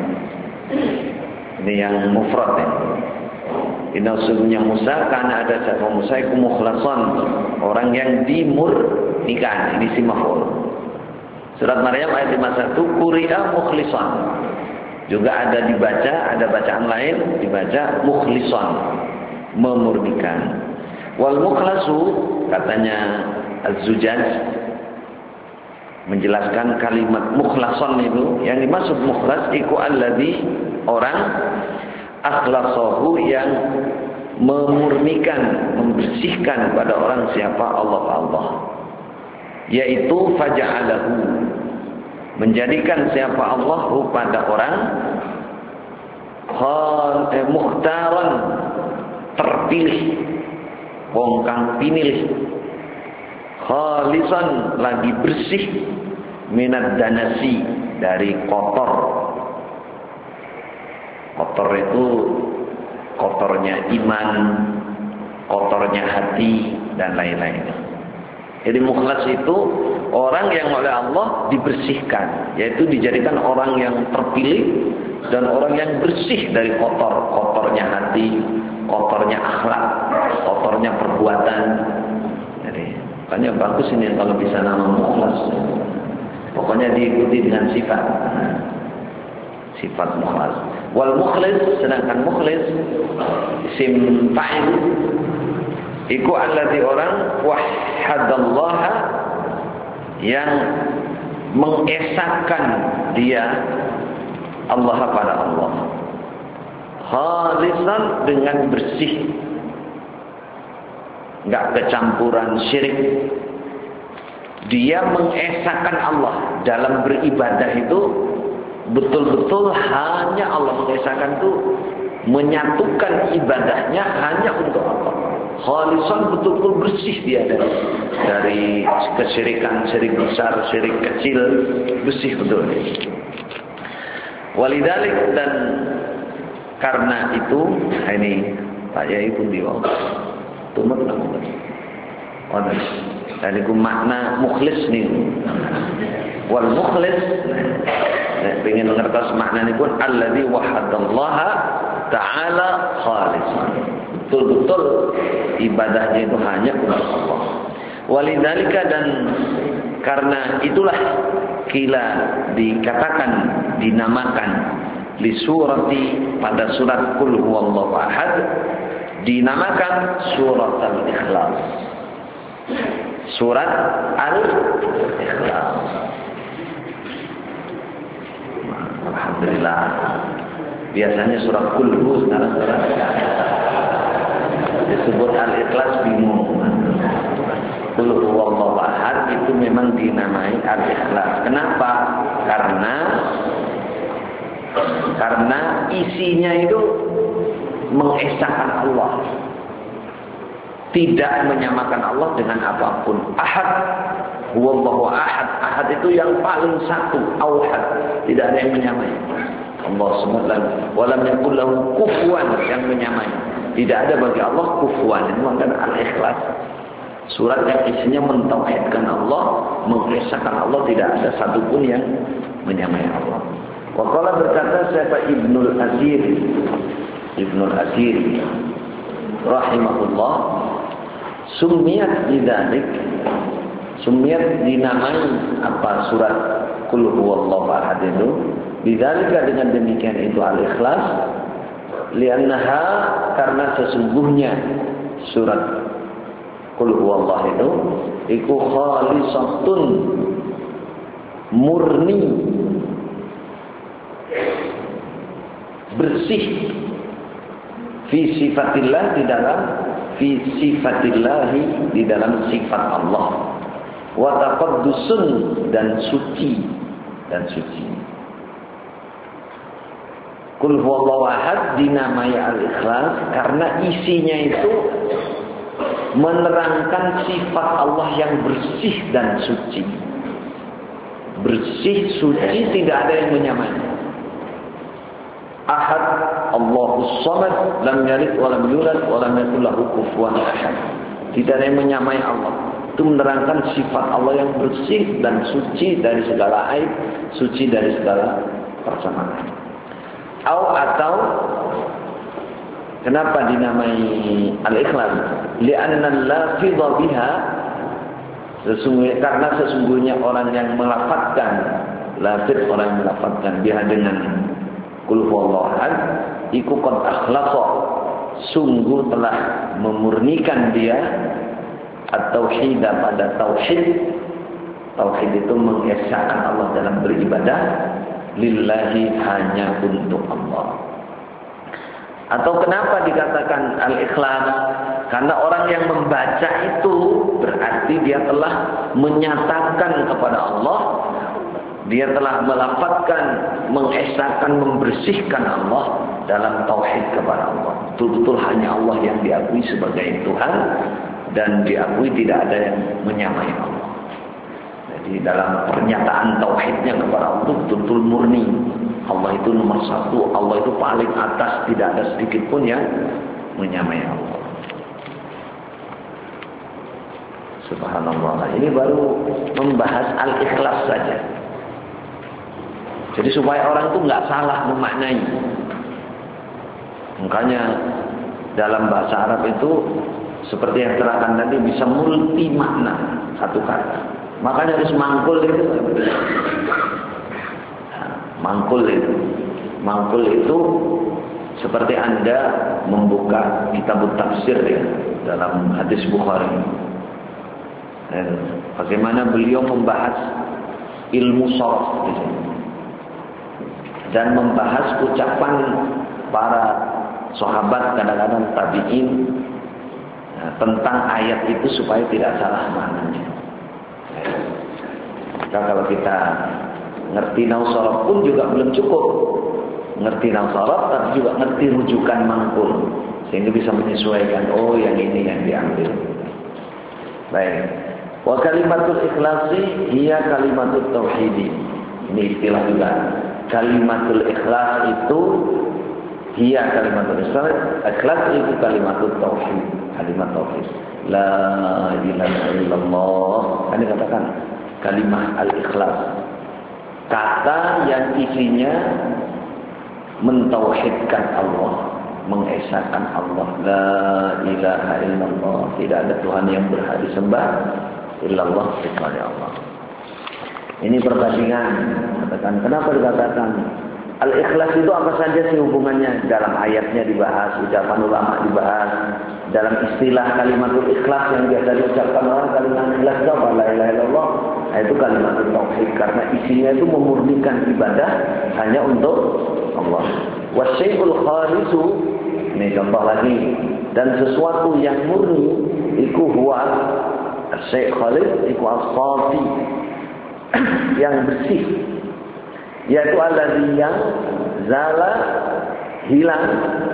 Ini yang mufrad ya. Inna sesungguhnya Musa, karena ada siapa Musa itu mukhlasan, orang yang dimurnikan. Ini si maf'ul. Surat Maryam ayat 51, quri'a mukhlisan. Juga ada dibaca, ada bacaan lain dibaca mukhlisan, memurnikan. Wal mukhlasu, katanya Az-Zujaj menjelaskan kalimat mukhlason itu, yang dimaksud mukhlas iku alladzi orang akhlasahu yang memurnikan, membersihkan pada orang siapa Allah, yaitu faja'alahu, menjadikan siapa Allah pada orang mukhtaran, terpilih, wong kang pinilih, khalisan lagi bersih, minad danasi dari kotor. Kotor itu kotornya iman, kotornya hati dan lain-lain. Jadi mukhlas itu orang yang oleh Allah dibersihkan, yaitu dijadikan orang yang terpilih dan orang yang bersih dari kotornya hati, kotornya akhlak, kotornya perbuatan. Jadi makanya bagus ini kalau bisa nama mukhlas. Pokoknya diikuti dengan sifat. sifat mukhlas. Wal mukhlis, sedangkan mukhlis isim fa'il iku alladzi orang wahhadallaha yang mengesahkan dia Allah pada Allah, khalisan dengan bersih, enggak kecampuran syirik. Dia mengesahkan Allah dalam beribadah itu betul-betul hanya Allah. Mengesahkan itu menyatukan ibadahnya hanya untuk Allah. Khalisan, betul-betul bersih dia dari kesyirikan, syirik besar, syirik kecil, bersih betul. Walidalik, dan karena itu ini Pak Yai pun diwaw tumut namun dan itu makna mukhlis nih. Wal mukhlis ingin mengertas makna ini pun alladzi wahadallaha ta'ala khalisan, betul-betul ibadahnya itu hanya untuk Allah. Walidzalika, dan karena itulah kila dikatakan, dinamakan li surati, pada surat Qul huwallahu ahad, dinamakan surat al-ikhlas. Surat al-ikhlas. Alhamdulillah. Biasanya surat Qul hu, sekarang surat disebut al-ikhlas bingung. Qul huwallahu ahad itu memang dinamai al-ikhlas. Kenapa? Karena isinya itu mengesahkan Allah, tidak menyamakan Allah dengan apapun. Ahad, huwallahu ahad. Ahad itu yang paling satu, auhad, tidak ada yang menyamai. Allah SWT walam yakul lahu kufuwan, yang menyamai. Tidak ada bagi Allah kufuwan. Ini makna al-ikhlas. Surat yang isinya mentauhidkan Allah, mengesahkan Allah, tidak ada satupun yang menyamai Allah. Waqala, berkata siapa Ibnul Asir rahimahullah, summiyat bidzalik, summiyat dinamai apa surat Qul huwallahu ahad itu bidzalika, dengan demikian itu al-ikhlas, li'annaha, karena sesungguhnya surat Qul huwallahu itu iku khalisatun, murni, bersih, fi sifatillah, di dalam fi sifatillahi, di dalam sifat Allah, wa taqaddusun, dan suci, Qul huwallahu ahad dinamai al-ikhlas karena isinya itu menerangkan sifat Allah yang bersih dan suci. Bersih, suci, tidak ada yang menyamai. Ahad, Allahus Samad, lam yalid wa lam yulad wa lam yakul lahu kufuwan ahad. Tidak ada yang menyamai Allah. Itu menerangkan sifat Allah yang bersih dan suci dari segala aib, suci dari segala persamaan. Atau kenapa dinamai al-ikhlas? Li'anna al-lafidha biha, karena sesungguhnya orang yang melafadzkan, lafidh, orang yang melafadzkan biha dengan Qul huwallahu ahad, iku qad akhlasa, sungguh telah memurnikan dia at-tauhid, pada tauhid. Tauhid itu mengesahkan Allah dalam beribadah, lillahi, hanya untuk Allah. Atau kenapa dikatakan al-ikhlas? Karena orang yang membaca itu berarti dia telah menyatakan kepada Allah, dia telah melafadzkan, mengesahkan, membersihkan Allah dalam tauhid kepada Allah. Betul-betul hanya Allah yang diakui sebagai Tuhan, dan diakui tidak ada yang menyamai Allah. Jadi dalam pernyataan tauhidnya kepada Allah itu betul-betul murni. Allah itu nomor satu, Allah itu paling atas, tidak ada sedikit pun yang menyamai Allah. Subhanallah. Ini baru membahas al-ikhlas saja. Jadi supaya orang itu nggak salah memaknai. Makanya dalam bahasa Arab itu seperti yang terangkan tadi bisa multi makna satu kata. Makanya harus mangkul itu. Mangkul itu. Mangkul itu seperti Anda membuka kitab tafsir ya, dalam hadis Bukhari. Bagaimana beliau membahas ilmu sharaf di sini. Dan membahas ucapan para sahabat, kadang-kadang tabi'in, tentang ayat itu supaya tidak salah maknanya. Maka kalau kita ngerti nahwu sharaf pun juga belum cukup. Ngerti nahwu sharaf tapi juga ngerti rujukan mangkul, sehingga bisa menyesuaikan, oh yang ini yang diambil. Baik. Wa kalimatul ikhlasi hiya kalimatut tauhidi. Ini istilah juga. Kalimatul ikhlas itu hiya kalimatul ikhlas. Ikhlas itu kalimatut tauhid. Kalimat tauhid. La ilaha illallah. Kan dikatakan kalimat al-ikhlas. Kata yang isinya mentauhidkan Allah, mengesahkan Allah. La ilaha illallah. Tidak ada Tuhan yang berhak disembah illallah kecuali Allah. Ini perbandingan. Katakan, kenapa dikatakan al-ikhlas itu apa saja sih hubungannya? Dalam ayatnya dibahas, ucapan ulama dibahas. Dalam istilah kalimatul ikhlas yang biasa diucapkan orang, kalimat ikhlas itu apa? La ilaha illallah. Nah, itu kalimatul tauhid, karena isinya itu memurnikan ibadah hanya untuk Allah. Wasyai'ul khalisu, ini contoh lagi. Dan sesuatu yang murni iku huwa syai' khalis iku as-safi, yang bersih, yaitu alladzi yang zala, hilang,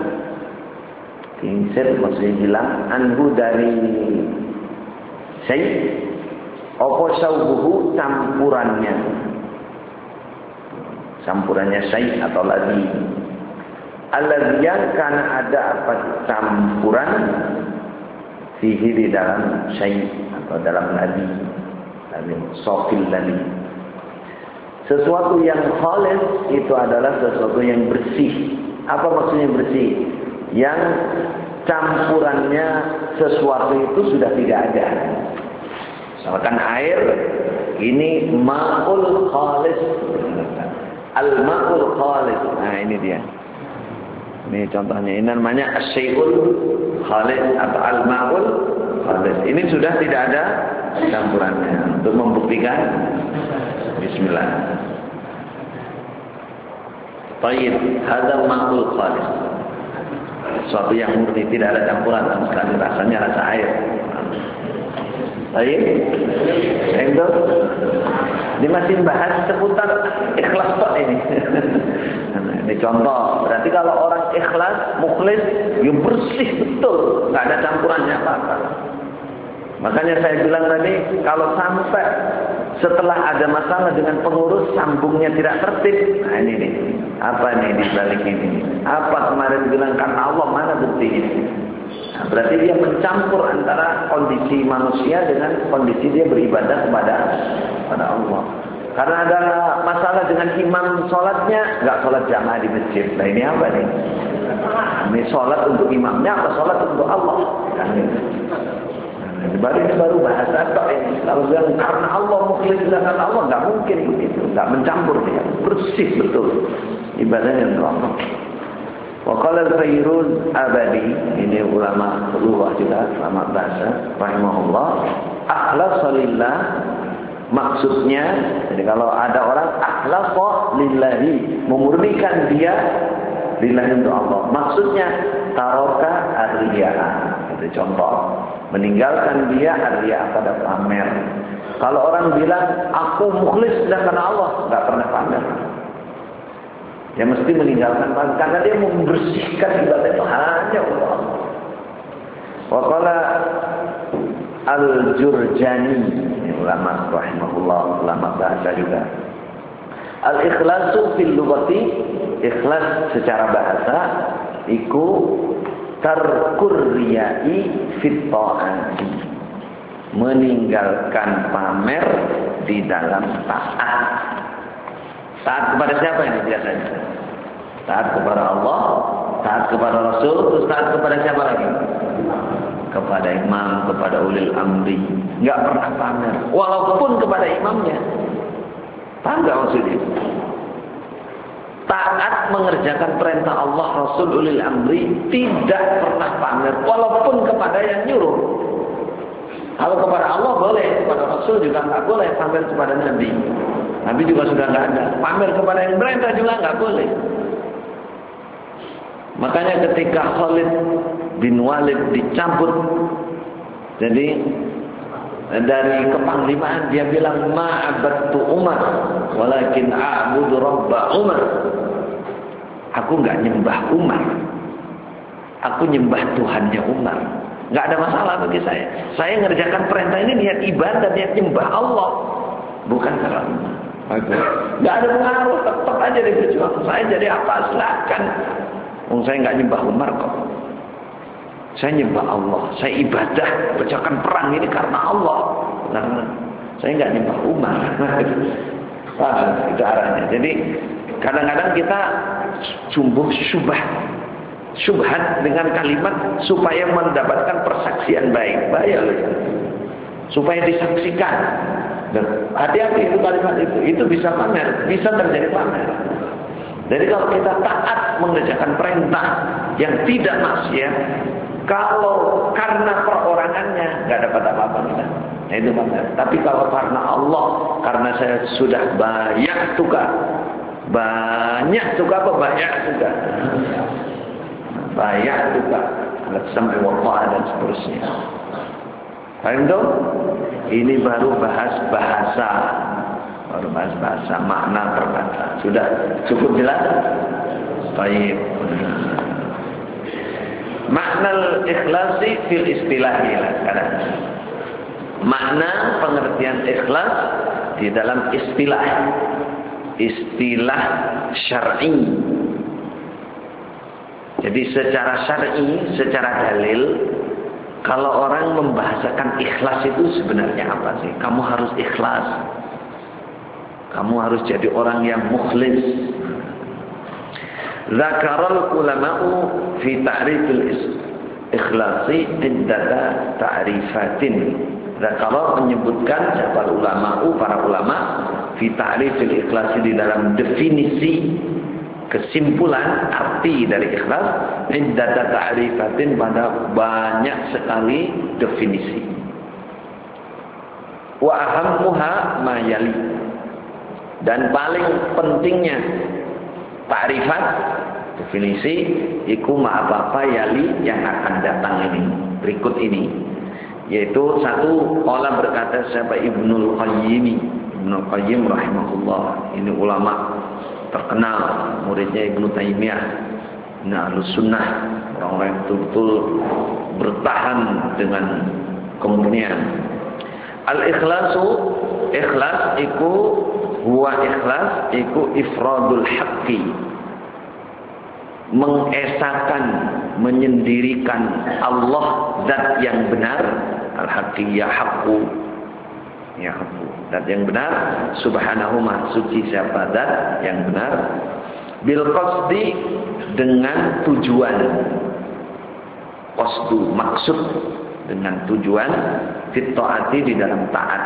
kinsir maksudnya hilang, anhu dari syai', opo syaubuhu campurannya syai' atau ladzi, alladzi yang karena ada apa campuran fihi di dalam syai' atau dalam ladzi, sofil ladzi. Sesuatu yang khalis itu adalah sesuatu yang bersih. Apa maksudnya bersih? Yang campurannya sesuatu itu sudah tidak ada. Misalkan air, ini ma'ul khalis. Al-ma'ul khalis. Nah ini dia. Ini contohnya. Ini namanya asyai'ul khalis atau al-ma'ul khalis. Ini sudah tidak ada campurannya. Untuk membuktikan, bismillah. Tayyib, hadza ma'ul khalis. Sesuatu yang murni, tidak ada campuran sama sekali, rasanya rasa air. Tayyib. Itu dia masih bahas seputar ikhlas Pak ini. Ini contoh. Berarti kalau orang ikhlas, mukhlis, ya bersih betul, nggak ada campurannya apa-apa. Makanya saya bilang tadi, kalau sampai setelah ada masalah dengan pengurus, sambungnya tidak tertib. Nah ini nih, apa nih di balik ini? Apa kemarin bilang karena Allah, mana buktinya? Nah, berarti dia mencampur antara kondisi manusia dengan kondisi dia beribadah kepada Allah. Karena ada masalah dengan imam sholatnya, nggak sholat jamaah di masjid. Nah ini apa nih? Ini sholat untuk imamnya atau sholat untuk Allah? Kan gitu. Ini baru bahasa tok ini. Kalau bilang karena Allah, mukhlis karena Allah, nggak mungkin begitu, nggak mencampur dia, bersih betul ibadahnya untuk Allah. Wa qala al-Fayruz Abadi, ini ulama lughah juga, ulama bahasa, rahimahullah, akhlasa lillah, maksudnya, jadi kalau ada orang akhlasa lillahi, memurnikan dia lillahi untuk Allah, maksudnya taroka ar-riya'a. Itu contoh, meninggalkan dia ar-riya'a pada pamer. Kalau orang bilang aku mukhlis dan karena Allah, nggak pernah pamer. Dia mesti meninggalkan pamer karena dia membersihkan ibadahnya hanya untuk Allah. Wa qala al-Jurjani, ini ulama rahimahullah, ulama bahasa juga. Al-ikhlasu fil lughati, ikhlas secara bahasa iku tarkur riya'i fit ta'ati, meninggalkan pamer di dalam taat. Taat kepada siapa ini biasanya? Taat kepada Allah, taat kepada Rasul, terus taat kepada siapa lagi? Kepada imam, kepada ulil amri. Enggak pernah pamer, walaupun kepada imamnya. Paham enggak maksudnya? taat mengerjakan perintah Allah, Rasul ulil amri, tidak pernah pamer walaupun kepada yang nyuruh. Kalau kepada Allah boleh, kepada Rasul juga nggak boleh, pamer kepada Nabi. Nabi juga sudah nggak ada. Pamer kepada yang perintah juga nggak boleh. Makanya ketika Khalid bin Walid dicabut, jadi dari kepanglimaan, dia bilang ma'abadtu Umar walakin a'budu rabba Umar. Aku enggak nyembah Umar, aku nyembah Tuhannya Umar. Enggak ada masalah bagi saya. Saya ngerjakan perintah ini niat ibadah, niat nyembah Allah, bukan karena Umar. Enggak ada pengaruh, tetap aja diberjuang. Saya jadi apa silakan. Saya enggak nyembah Umar kok. Saya nyembah Allah, saya ibadah, pecahkan perang ini karena Allah. Karena saya nggak nyembah Umar. Wah, itu arahnya. Jadi kadang-kadang kita syubhat dengan kalimat supaya mendapatkan persaksian baik. Bahaya loh. Supaya disaksikan. Dan hati-hati itu kalimat itu bisa pamer, bisa terjadi pamer. Jadi kalau kita taat mengerjakan perintah yang tidak maksiat, kalau karena perorangannya nggak dapat apa-apa kita, nah itu benar. Tapi kalau karena Allah, karena saya sudah banyak tukar sampai wafat dan seterusnya. Paham dong? Ini baru bahas bahasa, makna perkata. Sudah cukup jelas? Baik. Makna ikhlasi fil istilahi lah sekarang. Makna pengertian ikhlas di dalam istilah syar'i. Jadi secara syar'i, secara dalil, kalau orang membahasakan ikhlas itu sebenarnya apa sih? Kamu harus ikhlas. Kamu harus jadi orang yang mukhlis. Zakaral ulama'u fi ta'rifil ikhlasi iddata ta'rifatin. Zakara menyebutkan siapa ulama'u, para ulama, fi ta'rifil ikhlasi di dalam definisi, kesimpulan arti dari ikhlas, iddata ta'rifatin, pada banyak sekali definisi. Wa ahammuha ma yali, dan paling pentingnya ta'rifat, definisi, iku apa yali, yang akan datang ini, berikut ini. Yaitu satu, qala berkata siapa Ibnul Qayyim rahimahullah. Ini ulama terkenal, muridnya Ibnu Taimiyah. Ini Ahlus Sunnah, orang-orang yang betul-betul bertahan dengan kemurnian. Al-ikhlasu, ikhlas iku huwa ikhlas iku ifradul haqqi, mengesahkan, menyendirikan Allah, zat yang benar, al-haqqi, ya haqqu, zat yang benar, subhanahu maha suci siapa zat yang benar, bil qasdi, dengan tujuan, qasdu maksud, dengan tujuan, fit taati, di dalam taat.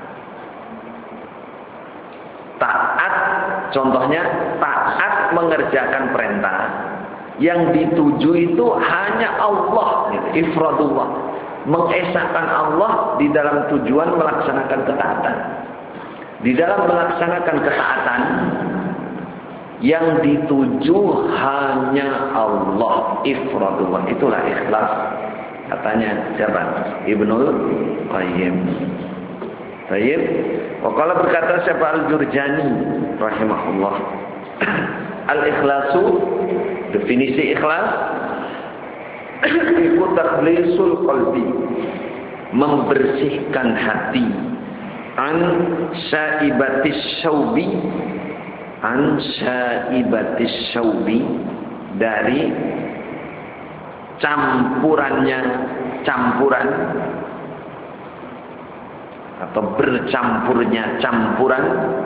Taat, contohnya taat mengerjakan perintah, yang dituju itu hanya Allah, ifradullah, mengesahkan Allah di dalam tujuan melaksanakan ketaatan. Di dalam melaksanakan ketaatan, yang dituju hanya Allah, ifradullah, itulah ikhlas. Katanya siapa? Ibnul Qayyim. Baik. Wakala berkata siapa Al-Jurjani rahimahullah. Al-ikhlasu, definisi ikhlas, iku takhlisul qalbi, membersihkan hati, an syaibatis syaubi, dari campuran atau bercampurnya campuran,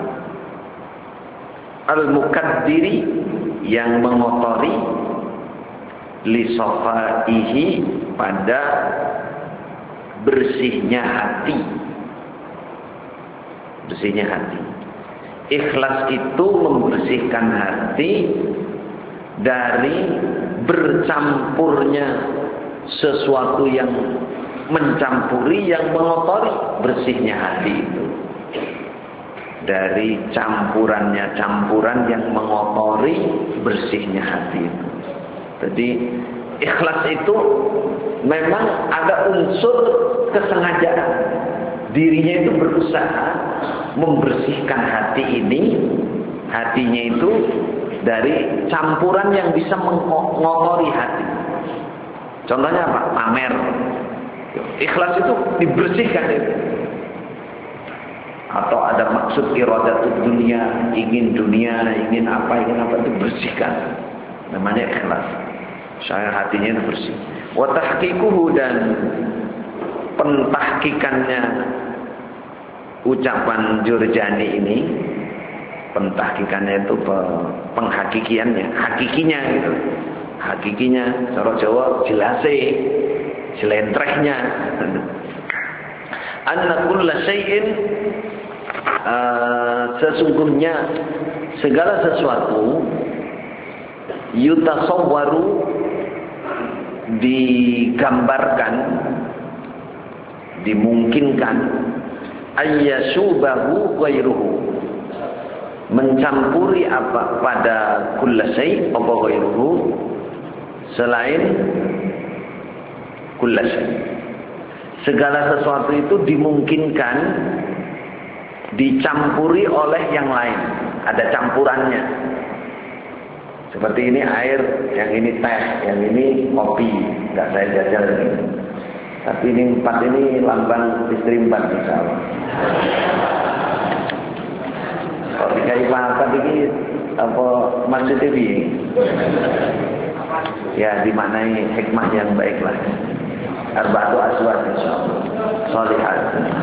al-mukaddiri, yang mengotori, li safaihi, pada bersihnya hati. Ikhlas itu membersihkan hati dari bercampurnya sesuatu yang mencampuri, yang mengotori bersihnya hati itu. Dari campurannya campuran yang mengotori bersihnya hati itu. Jadi ikhlas itu memang ada unsur kesengajaan. Dirinya itu berusaha membersihkan hati ini, hatinya itu dari campuran yang bisa mengotori hati. Contohnya apa? Pamer. Ikhlas itu dibersihkan itu. Atau ada maksud iradatul dunia, ingin apa, itu bersihkan. Namanya ikhlas. Saya hatinya itu bersih. Wa tahqiquhu, dan pentahkikannya ucapan Jurjani ini, pentahkikannya itu penghakikiannya, hakikinya gitu. Hakikinya cara Jawa jelase, jelentrehnya. Anna kulla syai'in, sesungguhnya segala sesuatu, yutasawwaru, digambarkan, dimungkinkan, ayyasubahu ghairuhu, mencampuri apa pada kulla syai' apa ghairuhu, selain kulla syai'. Segala sesuatu itu dimungkinkan dicampuri oleh yang lain, ada campurannya. Seperti ini air, yang ini teh, yang ini kopi, nggak saya jajal ini. Tapi ini 4 ini lambang istri 4 insyaallah. Kalau dikai apa ini apa maksudnya ini? Ya dimaknai hikmah yang baiklah. Arba'atu aswad insyaallah. Shalihat.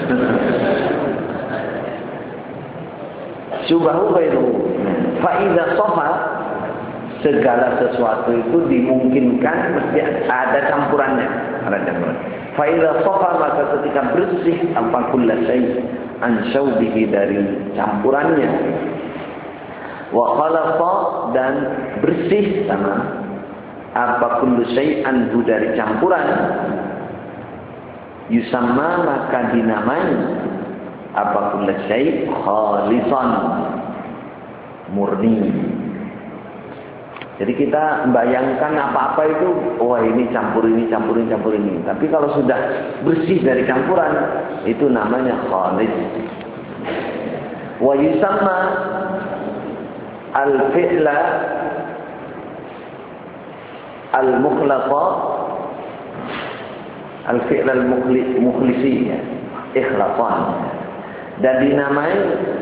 Subahu ghairu. Fa idza safa, segala sesuatu itu dimungkinkan mesti ada campurannya, ada campuran. Fa idza safa, maka ketika bersih apa kullu syai' an syaubihi, dari campurannya. Wa khalaqa, dan bersih sama apa kullu syai' anhu, dari campuran. Yusamma, maka dinamai apa kullu syai' khalisan, murni. Jadi kita membayangkan apa-apa itu, wah ini campur ini, campur ini, campur ini. Tapi kalau sudah bersih dari campuran, itu namanya khalis. Wa yusamma al-fi'la al-mukhlaqa, al-fi'la al-mukhlisi, ikhlasan. Dan dinamai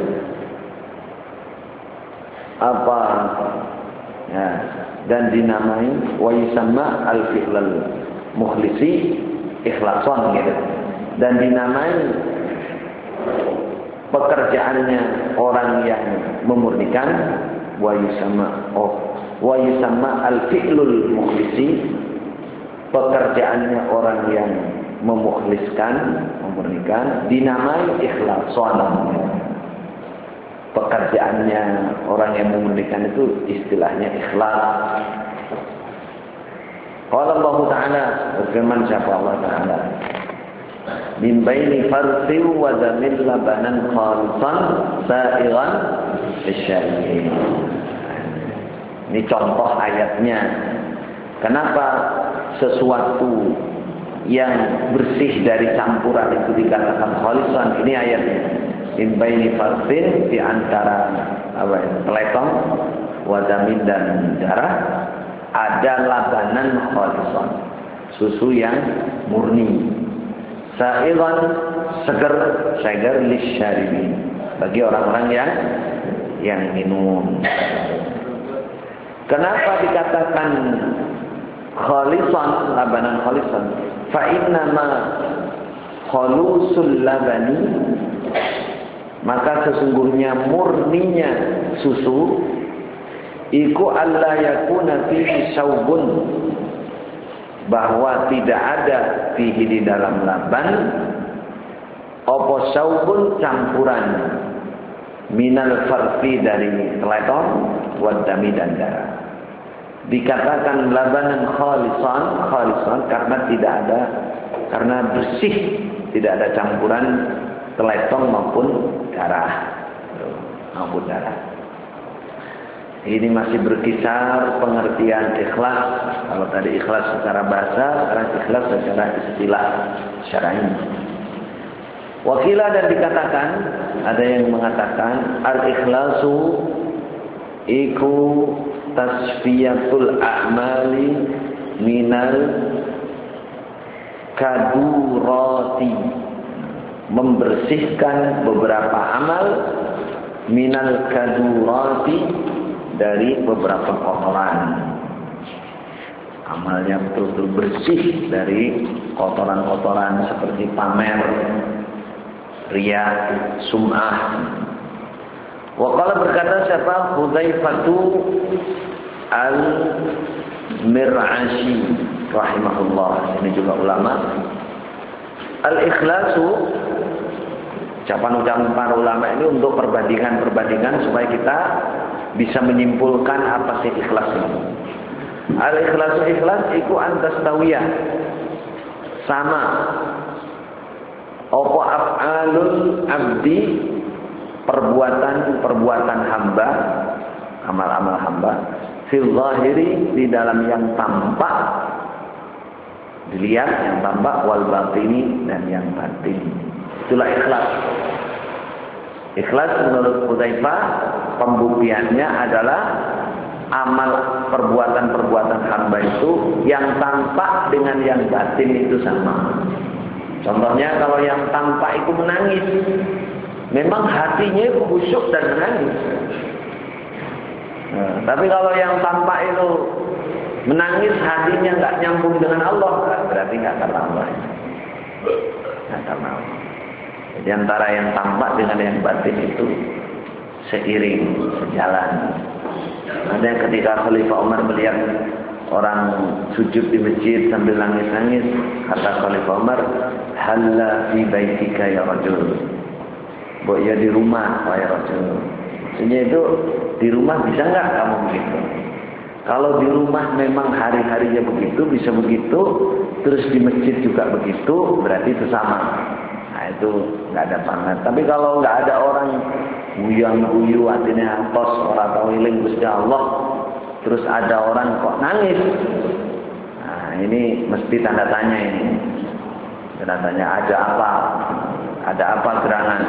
apa? Ya, dan dinamai wa yusamma al-fi'lal mukhlisi ikhlasan gitu. Dan dinamai pekerjaannya orang yang memurnikan, wa yusamma al-fi'lul mukhlisi, pekerjaannya orang yang memukhliskan, memurnikan, dinamai ikhlasan. Pekerjaannya orang yang memurnikan itu istilahnya ikhlas. Qala Allah Ta'ala, berfirman siapa Allah Ta'ala, min baini farsi wa damil labanan khalisan sa'iran lisyaribin. Ini contoh ayatnya. Kenapa sesuatu yang bersih dari campuran itu dikatakan khalisan? Ini ayatnya. Min baini farsin, di antara teletong, wadamin, dan darah, ada labanan khalisan, susu yang murni, sa'iran, segar lisyaribin, bagi orang-orang yang minum. Kenapa dikatakan khalisan, labanan khalisan? Fa innama khalusul labani, maka sesungguhnya murninya susu, iku alla yakuna fihi saubun, bahwa tidak ada fihi, di dalam laban, apa saubun, campuran, minal farfi dari teletong, wadami dan darah. Dikatakan labanan khalisan karena bersih, tidak ada campuran teletong maupun darah. Ini masih berkisar pengertian ikhlas. Kalau tadi ikhlas secara bahasa, sekarang ikhlas secara istilah syar'i. Wakila dan dikatakan, ada yang mengatakan al-ikhlasu iku tasfiyatul a'mali minal kadurati, membersihkan beberapa amal minal kadurati, dari beberapa kotoran. Amalnya betul-betul bersih dari kotoran-kotoran seperti pamer, riya, sum'ah. Waqala berkata siapa? Hudzaifatu al-Mir'ashi rahimahullah. Ini juga ulama. Al-ikhlasu, ucapan para ulama ini untuk perbandingan supaya kita bisa menyimpulkan apa sih ikhlas itu. Al-ikhlasu ikhlas iku antastawiyah, sama apa af'alul abdi, perbuatan hamba, amal-amal hamba, fil zahiri, di dalam yang tampak, dilihat yang tampak, wal batini, dan yang batin. Itulah ikhlas. Ikhlas menurut Hudzaifah pembuktiannya adalah amal perbuatan hamba itu yang tampak dengan yang batin itu sama. Contohnya kalau yang tampak itu menangis, memang hatinya khusyuk dan menangis. Tapi kalau yang tampak itu menangis, hatinya nggak nyambung dengan Allah, berarti nggak karena Allah. Nggak karena Allah. Jadi antara yang tampak dengan yang batin itu seiring, sejalan. Ada yang ketika Khalifah Umar melihat orang sujud di masjid sambil nangis-nangis, kata Khalifah Umar, halla fi baitika ya rajul. Bahwa ya di rumah, wahai rajul. Maksudnya itu di rumah bisa nggak kamu begitu? Kalau di rumah memang hari-harinya begitu, bisa begitu, terus di masjid juga begitu, berarti itu sama. Nah itu nggak ada banget. Tapi kalau nggak ada orang uyang-uyu, artinya tos orang tahu iling Gusti Allah, terus ada orang kok nangis, nah ini mesti tanda tanya ini. Tanda tanya ada apa gerangan.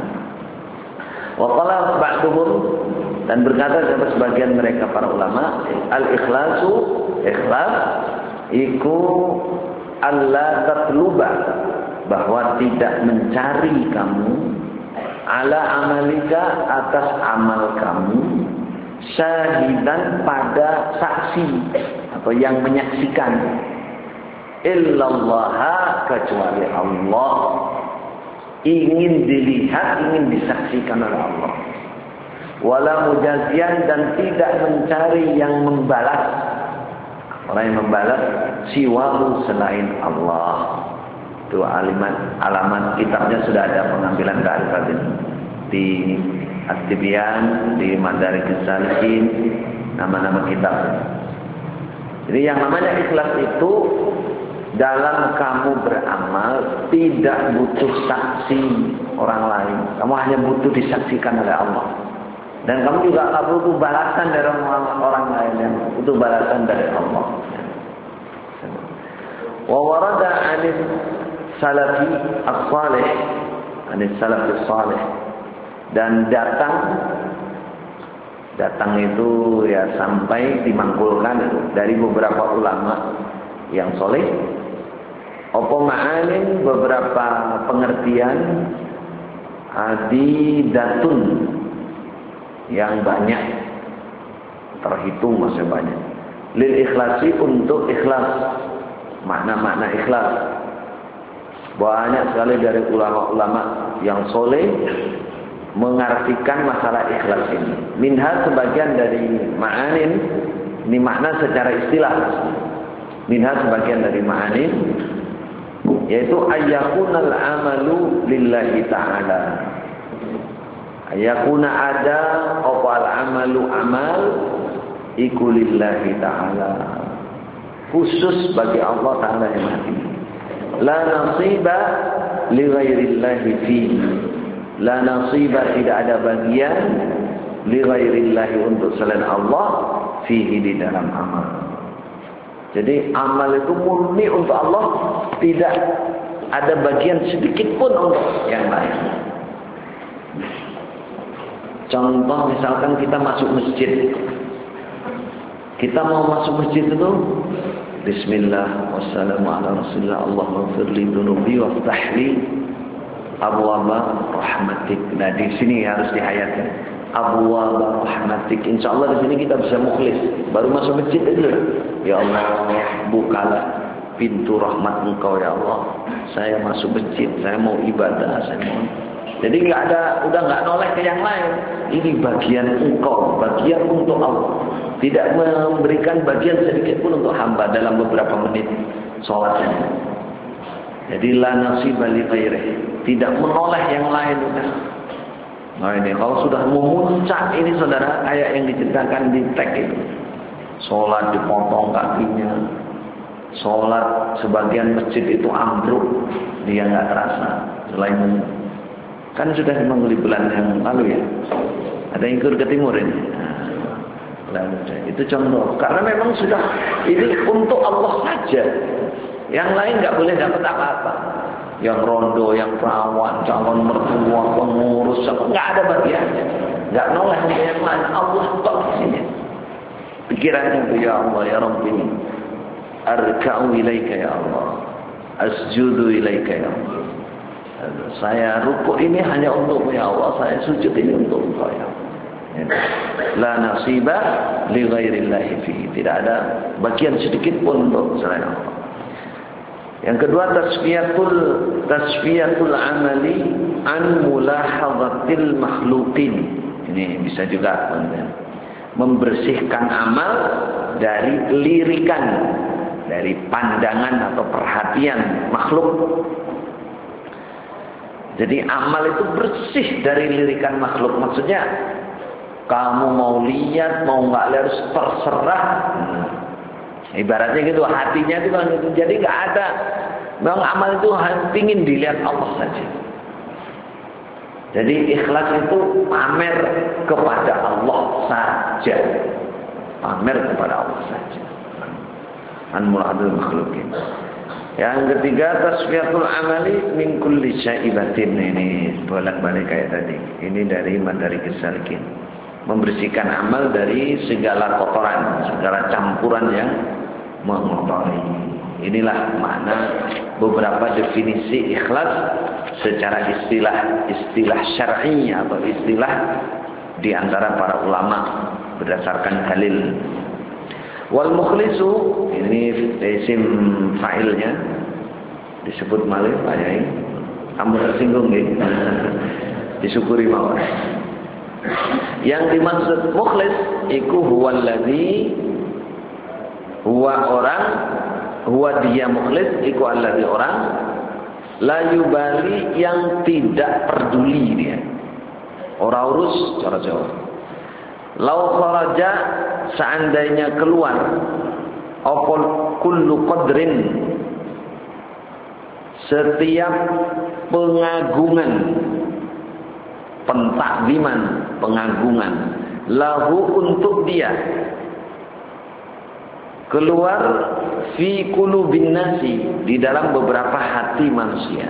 Waqala ba'duhum, dan berkata sebagian mereka para ulama, al-ikhlasu, ikhlas iku alla tatluba, bahwa tidak mencari kamu ala amalika, atas amal kamu, syahidan, pada saksi atau yang menyaksikan, illallaha, kecuali Allah, ingin dilihat, ingin disaksikan oleh Allah, wala mujazian, dan tidak mencari yang membalas, orang yang membalas siwahu, selain Allah. Itu alamat kitabnya sudah ada pengambilan kearifan di At-Tibyan, di Madarijus Salikin, nama-nama kitab. Jadi yang namanya ikhlas itu dalam kamu beramal tidak butuh saksi orang lain. Kamu hanya butuh disaksikan oleh Allah. Dan kamu juga tak butuh balasan dari orang lain, yang butuh balasan dari Allah. Wa warada 'anil salafi as-salih, 'anil salafi as-salih, dan datang itu ya sampai dimangkulkan dari beberapa ulama yang soleh, apa ma'anin, beberapa pengertian, adidatun, yang banyak, terhitung masih banyak, lil ikhlasi, untuk ikhlas, makna-makna ikhlas. Banyak sekali dari ulama-ulama yang soleh mengartikan masalah ikhlas ini. Minha, sebagian dari ma'anin, ini makna secara istilah. Minha, sebagian dari ma'anin, yaitu ayyakunal amalu lillahi ta'ala, Yakuna ada opal amalu amal iku lillahi ta'ala, khusus bagi Allah Ta'ala yang hati. La nasiba li ghairillahi fihi, la nasiba tidak ada bagian li ghairillahi untuk selain Allah fihi di dalam amal. Jadi amal itu murni untuk Allah, tidak ada bagian sedikit pun untuk yang lain. Contoh misalkan kita masuk masjid, kita mau masuk masjid itu Bismillah wassalamu ala rasulillah Allahumma firli dunubi waftahli abwaba rahmatik. Nah di sini harus dihayatkan abwaba rahmatik. Insyaallah di sini kita bisa mukhlis. Baru masuk masjid itu, ya Allah bukalah pintu rahmat Engkau ya Allah. Saya masuk masjid, saya mau ibadah, saya mau. Jadi udah nggak noleh ke yang lain. Ini bagian Engkau, bagian untuk Allah. Tidak memberikan bagian sedikit pun untuk hamba dalam beberapa menit sholatnya. Jadi la nasiba li ghairihi, tidak menoleh yang lain. Nah ini kalau sudah memuncak ini saudara, kayak yang diceritakan di teks itu. Sholat dipotong kakinya, sholat sebagian masjid itu ambruk, dia nggak terasa. Selain kan sudah memang di bulan yang lalu ya, ada yang ikut ke timur ini. Itu contoh, karena memang sudah ini untuk Allah saja. Yang lain nggak boleh dapat apa-apa. Yang rondo, yang perawan, calon mertua, pengurus, nggak ada bagiannya. Nggak noleh yang lain. Allah tok isinya. Pikirannya itu ya Allah ya Rabbi, arka'u ilaika ya Allah, asjudu ilaika ya Allah. Saya rukuk ini hanya untukmu ya Allah, saya sujud ini untuk Engkau ya Allah. La nasiba li ghairillahi fihi, tidak ada bagian sedikit pun untuk selain Allah. Yang kedua tasfiyatul amali an mulahadzatil makhluqin. Ini bisa juga membersihkan amal dari lirikan, dari pandangan atau perhatian makhluk. Jadi amal itu bersih dari lirikan makhluk. Maksudnya kamu mau lihat, mau nggak lihat terserah. Ibaratnya gitu, hatinya itu kan gitu. Jadi nggak ada. Memang amal itu ingin dilihat Allah saja. Jadi ikhlas itu pamer kepada Allah saja. Pamer kepada Allah saja. An mulahadul makhlukin. Yang ketiga tasfiyatul amali min kulli syaibatin. Ini bolak-balik kayak tadi. Ini dari Madarikis Salikin. Membersihkan amal dari segala kotoran, segala campuran yang mengotori. Inilah makna beberapa definisi ikhlas secara istilah syar'i atau istilah di antara para ulama berdasarkan dalil. Wal mukhlisu, ini isim fa'ilnya disebut malih Pak Yai. Kamu tersinggung nggih? Disyukuri mawon. Yang dimaksud mukhlis iku huwa dia mukhlis iku alladzi orang la yubali yang tidak peduli dia. Ora urus cara Jawa. Lau kharaja seandainya keluar apa kullu qadrin setiap pengagungan, pentakziman, pengagungan lahu untuk dia keluar fi qulubin nasi di dalam beberapa hati manusia.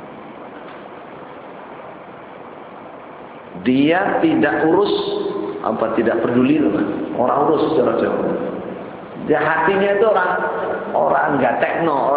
Dia tidak urus apa tidak peduli teman. Orang urus secara Jawa. Dia hatinya itu orang enggak tekno,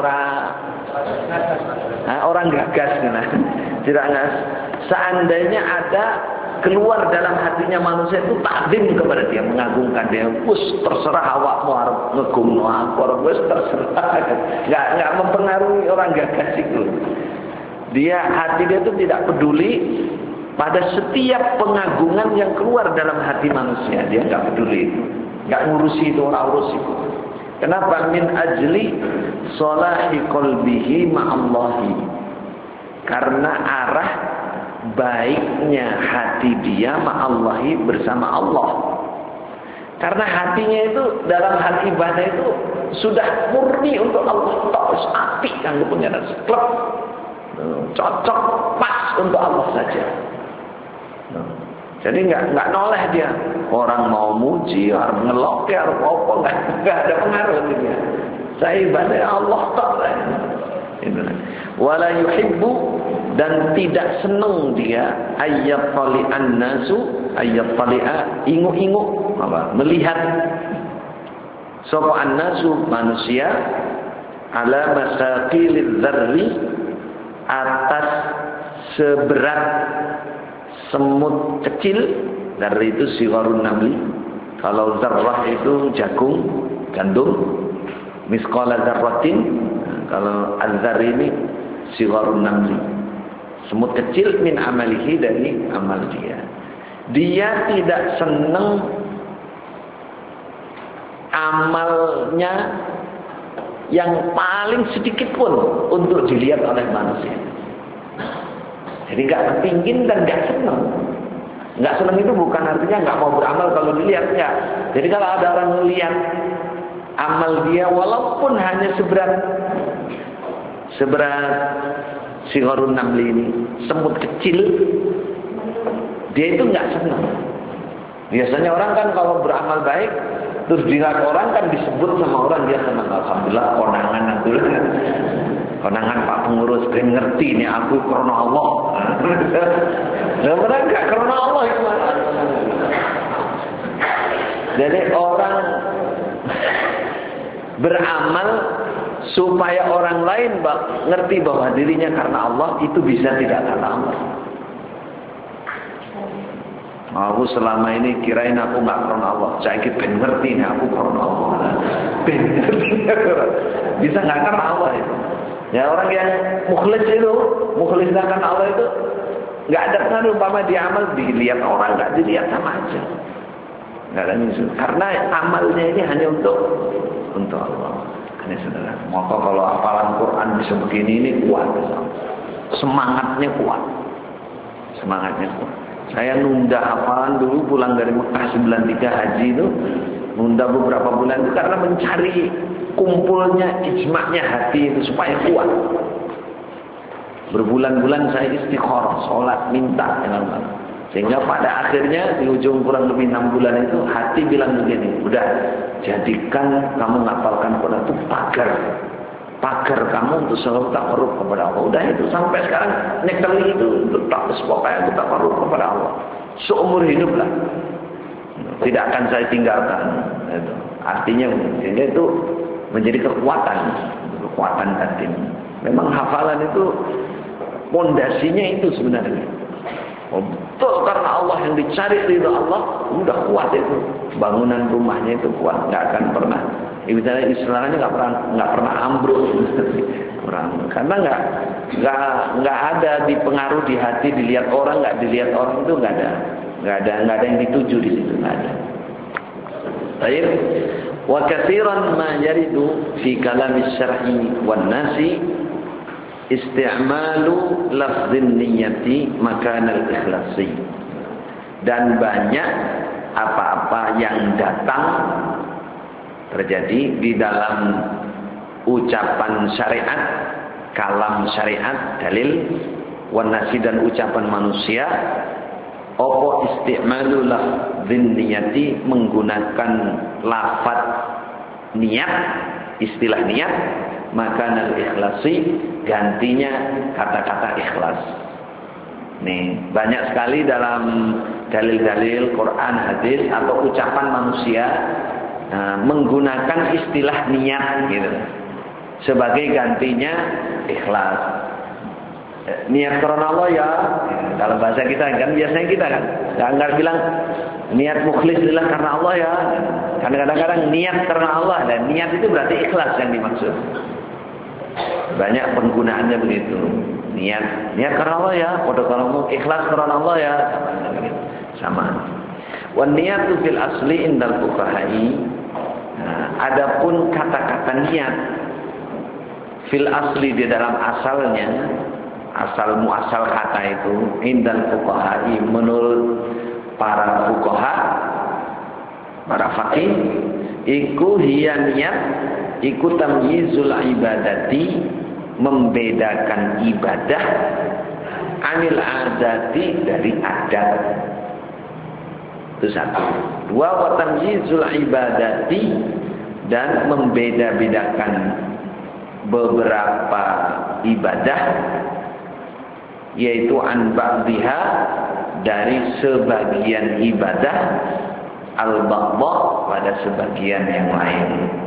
orang gagas nah. Tidak ngas. Seandainya ada keluar dalam hatinya manusia itu takdim kepada dia, mengagungkan dia. Wes terserah awakmu arep ngegumno aku, wes terserah. Enggak mempengaruhi orang gagas itu. Hati dia itu tidak peduli pada setiap pengagungan yang keluar dalam hati manusia. Dia enggak peduli itu. Enggak ngurusi itu, orang urus itu. Kenapa? Min ajli salahi qalbihi ma'allahi. Karena arah baiknya hati dia ma'allahi bersama Allah. Karena hatinya itu dalam hal ibadah itu sudah murni untuk Allah. Terus api kanggo pengiran klub. Cocok pas untuk Allah saja. Jadi nggak noleh dia. Orang mau muji, orang ngelok, orang apa, nggak ada pengaruh dia. Saya ibadah Allah Ta'ala. Wala yuhibbu, dan tidak senang dia ayat tali'an nasu, ayat tali'a, ingu-ingu apa? Melihat sapa an-nasu manusia ala masaqilid dzarri, atas seberat semut kecil. Dzarri itu siwarun namli. Kalau zarrah itu jagung, gandum. Misqala dzarratin. Kalau al-dzarri ini siwarun namli. Semut kecil min amalihi, dari amal dia. Dia tidak senang amalnya yang paling sedikit pun untuk dilihat oleh manusia. Jadi gak kepingin dan gak senang. Gak senang itu bukan artinya gak mau beramal kalau dilihat, ya. Jadi kalau ada orang melihat amal dia walaupun hanya seberat Sigharun Namli ini, semut kecil, dia itu nggak senang. Biasanya orang kan kalau beramal baik terus dilihat orang kan disebut sama orang, dia senang. Alhamdulillah konangan aku lah, konangan Pak Pengurus ben ngerti nih aku karena Allah. Nah, mereka nggak karena Allah itu. Jadi orang beramal supaya orang lain ngerti bahwa dirinya karena Allah, itu bisa tidak karena Allah. Aku selama ini kirain aku nggak karena Allah, saya pengen ngerti nih aku karena Allah. Bisa nggak karena Allah itu? Ya, orang yang mukhlis itu, mukhlis karena Allah itu nggak ada pengaruh. Umpama dia amal dilihat orang, nggak dilihat sama aja. Nggak ada musuh. Karena amalnya ini hanya untuk Allah. Ini saudara. Maka kalau hafalan Quran bisa begini, ini kuat. Semangatnya kuat. Semangatnya kuat. Saya nunda hafalan dulu pulang dari Mekah 93 haji itu. Nunda beberapa bulan itu karena mencari kumpulnya ijma'nya hati itu supaya kuat. Berbulan-bulan saya istikharah, sholat, minta dengan Allah. Sehingga pada akhirnya di ujung kurang lebih 6 bulan itu hati bilang begini, udah jadikan kamu ngapalkan Quran itu pagar kamu untuk selalu takarrub kepada Allah. Udah itu sampai sekarang nekali itu untuk pokoknya untuk takarrub kepada Allah seumur hidup lah, tidak akan saya tinggalkan. Itu artinya sehingga itu menjadi kekuatan hati. Memang hafalan itu pondasinya itu sebenarnya. Betul, karena Allah yang dicari ridha Allah, udah kuat itu. Bangunan rumahnya itu kuat, nggak akan pernah. Misalnya istilahnya nggak pernah ambruk. Karena nggak ada dipengaruh di hati, dilihat orang, nggak dilihat orang itu nggak ada yang dituju di situ, nggak ada. Baik. Wa katsiran ma yaridu fi kalam syar'i wan nasi isti'malu lafzin niyati makanal ikhlasi. Dan banyak apa-apa yang datang terjadi di dalam ucapan syariat, kalam syariat, dalil, wanasi, dan ucapan manusia. Opo isti'malu lafzin niyati, menggunakan lafaz niat, istilah niat, makanal ikhlasi, gantinya kata-kata ikhlas. Nih, banyak sekali dalam dalil-dalil Quran, hadis atau ucapan manusia menggunakan istilah niat gitu sebagai gantinya ikhlas. Niat karena Allah ya, kalau bahasa kita kan biasanya kita kan nggak bilang niat mukhlis lillah karena Allah ya. Karena kadang-kadang niat karena Allah, dan niat itu berarti ikhlas yang dimaksud. Banyak penggunaannya begitu. Niat karena Allah ya, pada kalau ikhlas karena Allah ya, sama. Wan niyatu fil asli indal fuqaha'i. Adapun kata-kata niat fil asli di dalam asalnya asal muasal kata itu indal fuqaha'i, menurut para fuqaha, para faqih, iku hiya niat, iku tamyizul ibadati, membedakan ibadah, anil adati, dari adat. Itu satu. Dua, wa tamyizul ibadati, dan membeda-bedakan beberapa ibadah, yaitu an ba'dhiha, dari sebagian ibadah, al ba'dha, pada sebagian yang lain.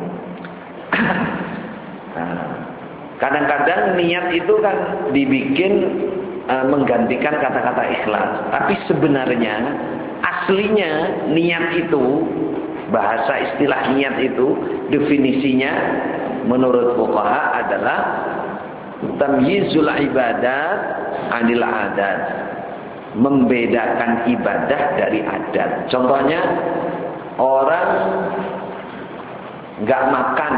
Kadang-kadang niat itu kan dibikin menggantikan kata-kata ikhlas, tapi sebenarnya aslinya niat itu, bahasa istilah niat itu, definisinya menurut fuqaha adalah tamyizul ibadat anil adat, membedakan ibadah dari adat. Contohnya, orang nggak makan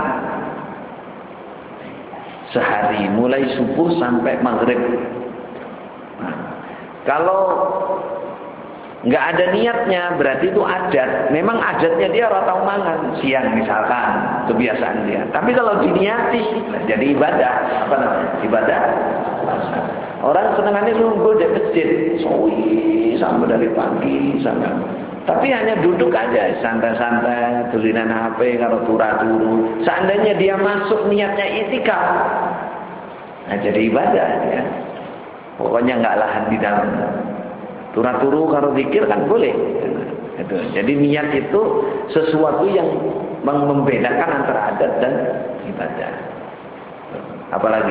sehari mulai subuh sampai maghrib. Nah, kalau nggak ada niatnya, berarti itu adat. Memang adatnya dia orang tahu mangan siang misalkan, kebiasaan dia. Tapi kalau diniati, jadi ibadah. Apa namanya? Ibadah. Orang senangannya nunggu di masjid, sowi sampai dari pagi sampai. Tapi hanya duduk aja, santai-santai, tulinan HP, kalau turu. Seandainya dia masuk niatnya itikaf, nah jadi ibadah ya. Pokoknya nggak lahan di dalam. Turu kalau zikir kan boleh. Itu. Jadi niat itu sesuatu yang membedakan antara adat dan ibadah. Apalagi?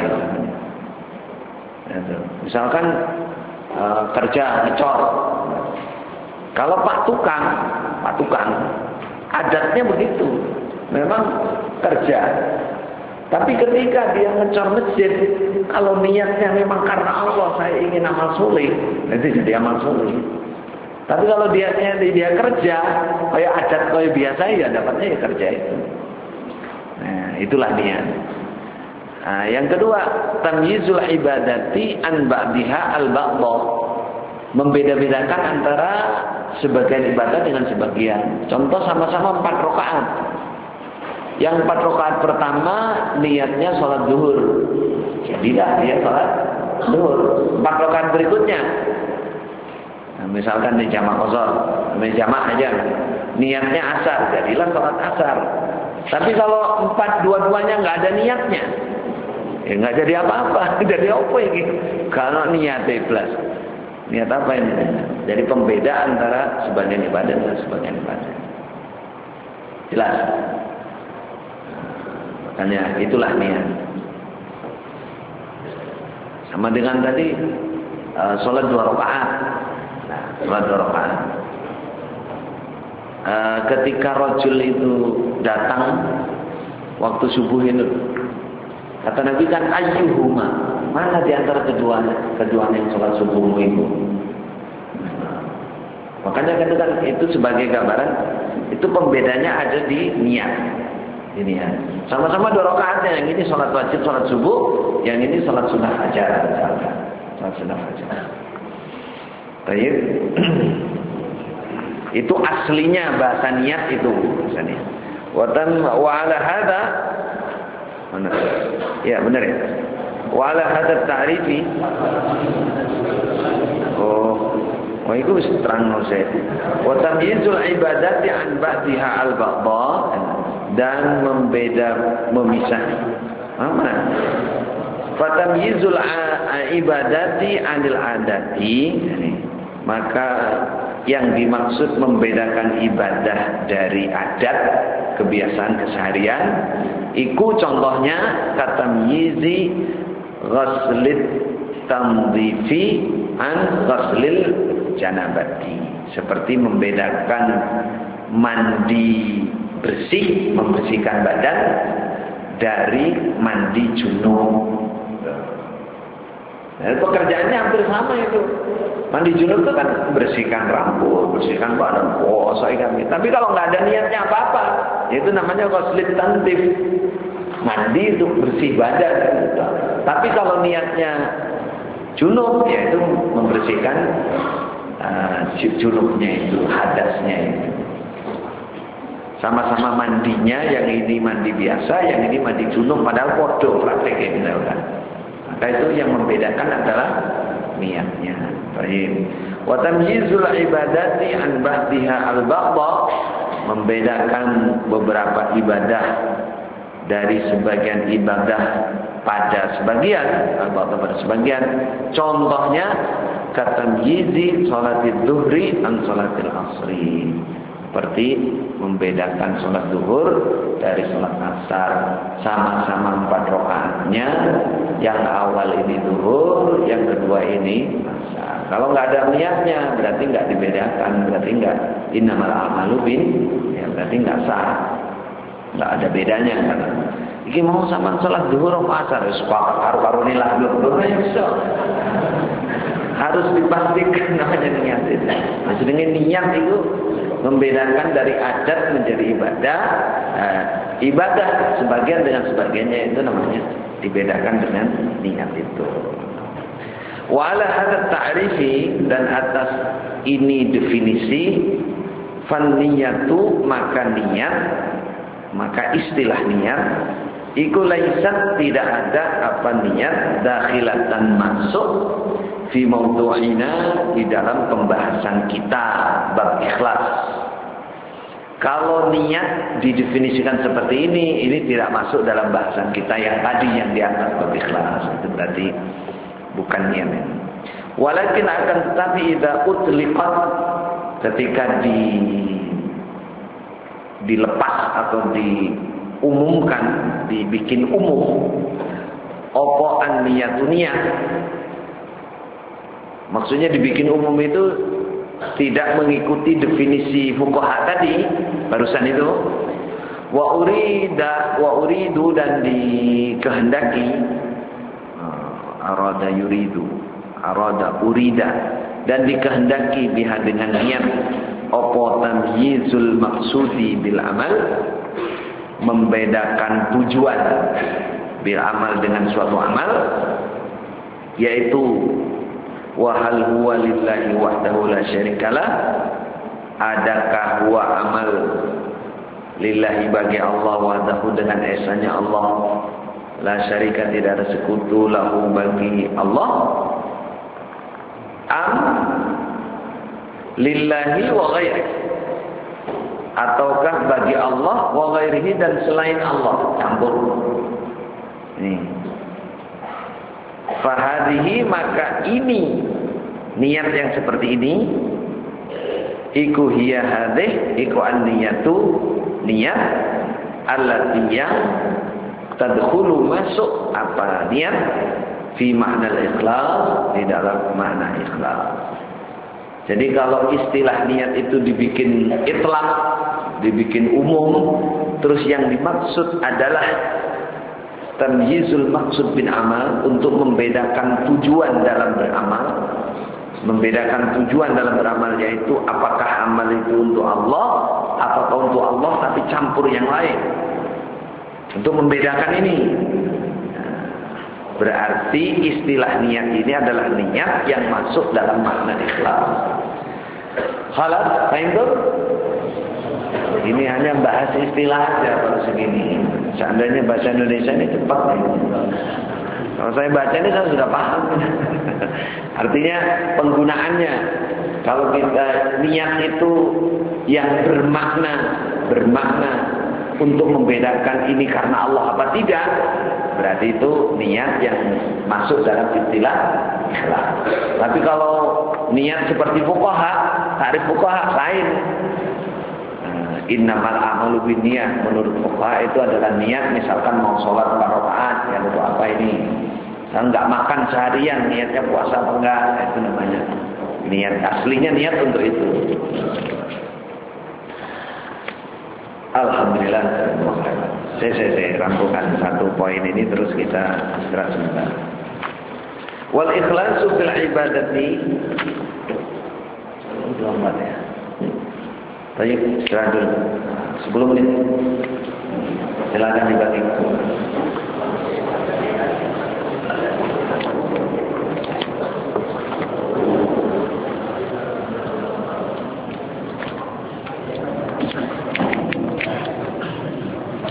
Itu. Misalkan kerja ngecor. Kalau Pak Tukang, adatnya begitu. Memang kerja. Tapi ketika dia ngecor masjid, kalau niatnya memang karena Allah, saya ingin amal soleh, itu jadi amal soleh. Tapi kalau dia kerja, kayak adat kayak biasa, ya dapatnya ya kerja itu. Nah, itulah niat. Nah, yang kedua, tamyizul ibadati an ba'diha al ba'dha, membeda-bedakan antara sebagian ibadah dengan sebagian. Contoh, sama-sama 4 rakaat. Yang 4 rakaat pertama niatnya sholat zuhur, jadilah dia sholat zuhur. 4 rakaat berikutnya, nah, misalkan di jamak qashar, di jamak aja, niatnya asar, jadilah sholat asar. Tapi kalau 4 dua-duanya nggak ada niatnya, ya nggak jadi apa-apa. Jadi apa ini? Kalau niatnya plus, niat apa ini? Jadi pembeda antara sebagian ibadah dan sebagian ibadah. Jelas? Makanya itulah niat. Sama dengan tadi sholat 2 rakaat. Nah, sholat 2 rakaat. Ketika rajul itu datang waktu subuh itu, kata Nabi kan ayyuhuma, mana di antara keduanya yang sholat subuhmu itu. Makanya kan itu sebagai gambaran, itu pembedanya ada di niat. Ini ya. Sama-sama 2 rakaatnya, yang ini sholat wajib, sholat subuh, yang ini sholat sunnah fajar, misalkan. Sholat sunnah fajar. Baik. Itu aslinya bahasa niat itu. Wa ala hadza, mana? Ya benar ya. Wa ala hadza ta'rifi. Oh itu terang saya. Wa tamyizul ibadati an ba'diha al ba'dha, dan memisah. Mana? Fatamyizul ibadati anil adati, maka yang dimaksud membedakan ibadah dari adat, kebiasaan keseharian, iku contohnya katamyizi ghaslit tamdhifi an ghaslil janabati, seperti membedakan mandi bersih, membersihkan badan, dari mandi junub. Nah, pekerjaannya hampir sama itu. Mandi junub itu kan bersihkan rambut, bersihkan badan, kami. Tapi kalau nggak ada niatnya apa-apa, itu namanya ghuslit tanzif. Mandi untuk bersih badan. Tapi kalau niatnya Junub yaitu membersihkan junubnya itu, hadasnya itu. Sama-sama mandinya, yang ini mandi biasa, yang ini mandi junub, padahal podo prakteknya misalkan. Maka itu yang membedakan adalah niatnya. Baik. Wa tamyizul ibadati an ba'diha al-ba'dha, membedakan beberapa ibadah dari sebagian ibadah pada sebagian, atau pada sebagian. Contohnya katamyizi salatil zuhri an salatil asri. Seperti membedakan sholat zuhur dari sholat asar, sama-sama 4 rakaatnya, yang awal ini zuhur, yang kedua ini asar. Kalau nggak ada niatnya, berarti nggak dibedakan, berarti nggak innamal a'malu bin, ya berarti nggak sah, nggak ada bedanya. Iki mau sama sholat zuhur apa asar, sepakat karu-karunilah belum bisa. Harus dipastikan namanya niat itu. Nah, dengan niat itu membedakan dari adat menjadi ibadah. Ibadah sebagian dengan sebagiannya itu namanya dibedakan dengan niat itu. Wa ala hadza ta'rifi, dan atas ini definisi, fan niyatu, maka niat, maka istilah niat iku laisat, tidak ada apa niat dakhilatan masuk fi maudu'ina, di dalam pembahasan kita bab ikhlas. Kalau niat didefinisikan seperti ini tidak masuk dalam bahasan kita yang tadi yang di atas bab ikhlas. Itu berarti bukan niat. Walakin akan tetapi idza utliqat, ketika dilepas atau diumumkan, dibikin umum, opo an niyatu niat. Maksudnya dibikin umum itu tidak mengikuti definisi fuqaha tadi barusan itu. Wa uridu, dan dikehendaki, arada yuridu, arada urida, dan dikehendaki biha dengan niat, opo tamyizul maksudi bil amal, membedakan tujuan bil amal dengan suatu amal, yaitu wa hal huwa lillahi wahdahu la syarikalah, adakah huwa amal lillahi, bagi Allah, wahdahu dengan esanya Allah, la syarika, tidak ada sekutu, lahu, bagi Allah, am lillahi wa ghairihi, ataukah bagi Allah wa ghairihi, dan selain Allah, campur. Ini fahadihi, maka ini niat yang seperti ini, iku hiya hadih, iku an-niyatu, niat, allati yang tadkhulu, masuk apa niat, fi makna al-ikhlas, di dalam makna ikhlas. Jadi kalau istilah niat itu dibikin itlaq, dibikin umum, terus yang dimaksud adalah tamyizul maksud bin amal, untuk membedakan tujuan dalam beramal. Membedakan tujuan dalam beramal, yaitu apakah amal itu untuk Allah, apakah untuk Allah tapi campur yang lain. Untuk membedakan ini, berarti istilah niat ini adalah niat yang masuk dalam makna ikhlas. Khalas, paham tuh? Ini hanya bahas istilah aja kalau segini. Seandainya bahasa Indonesia ini cepat. Kalau saya baca ini saya sudah paham. Artinya penggunaannya. Kalau kita niat itu yang bermakna untuk membedakan ini karena Allah apa tidak, berarti itu niat yang masuk dalam istilah ikhlas. Tapi kalau niat seperti fuqaha, takrif fuqaha lain. Innamal a'malu binniyah, menurut fuqaha itu adalah niat, misalkan mau sholat 4 rakaat, ya untuk apa ini? Kalau enggak makan seharian, niatnya puasa apa enggak? Itu namanya niat, aslinya niat untuk itu. Alhamdulillah. Saya rampungkan satu poin ini, terus kita istirahat sebentar. Wal ikhlasu fil ibadati. Udah lambat ya. Baik, istirahat dulu 10 menit. Silakan dibagi.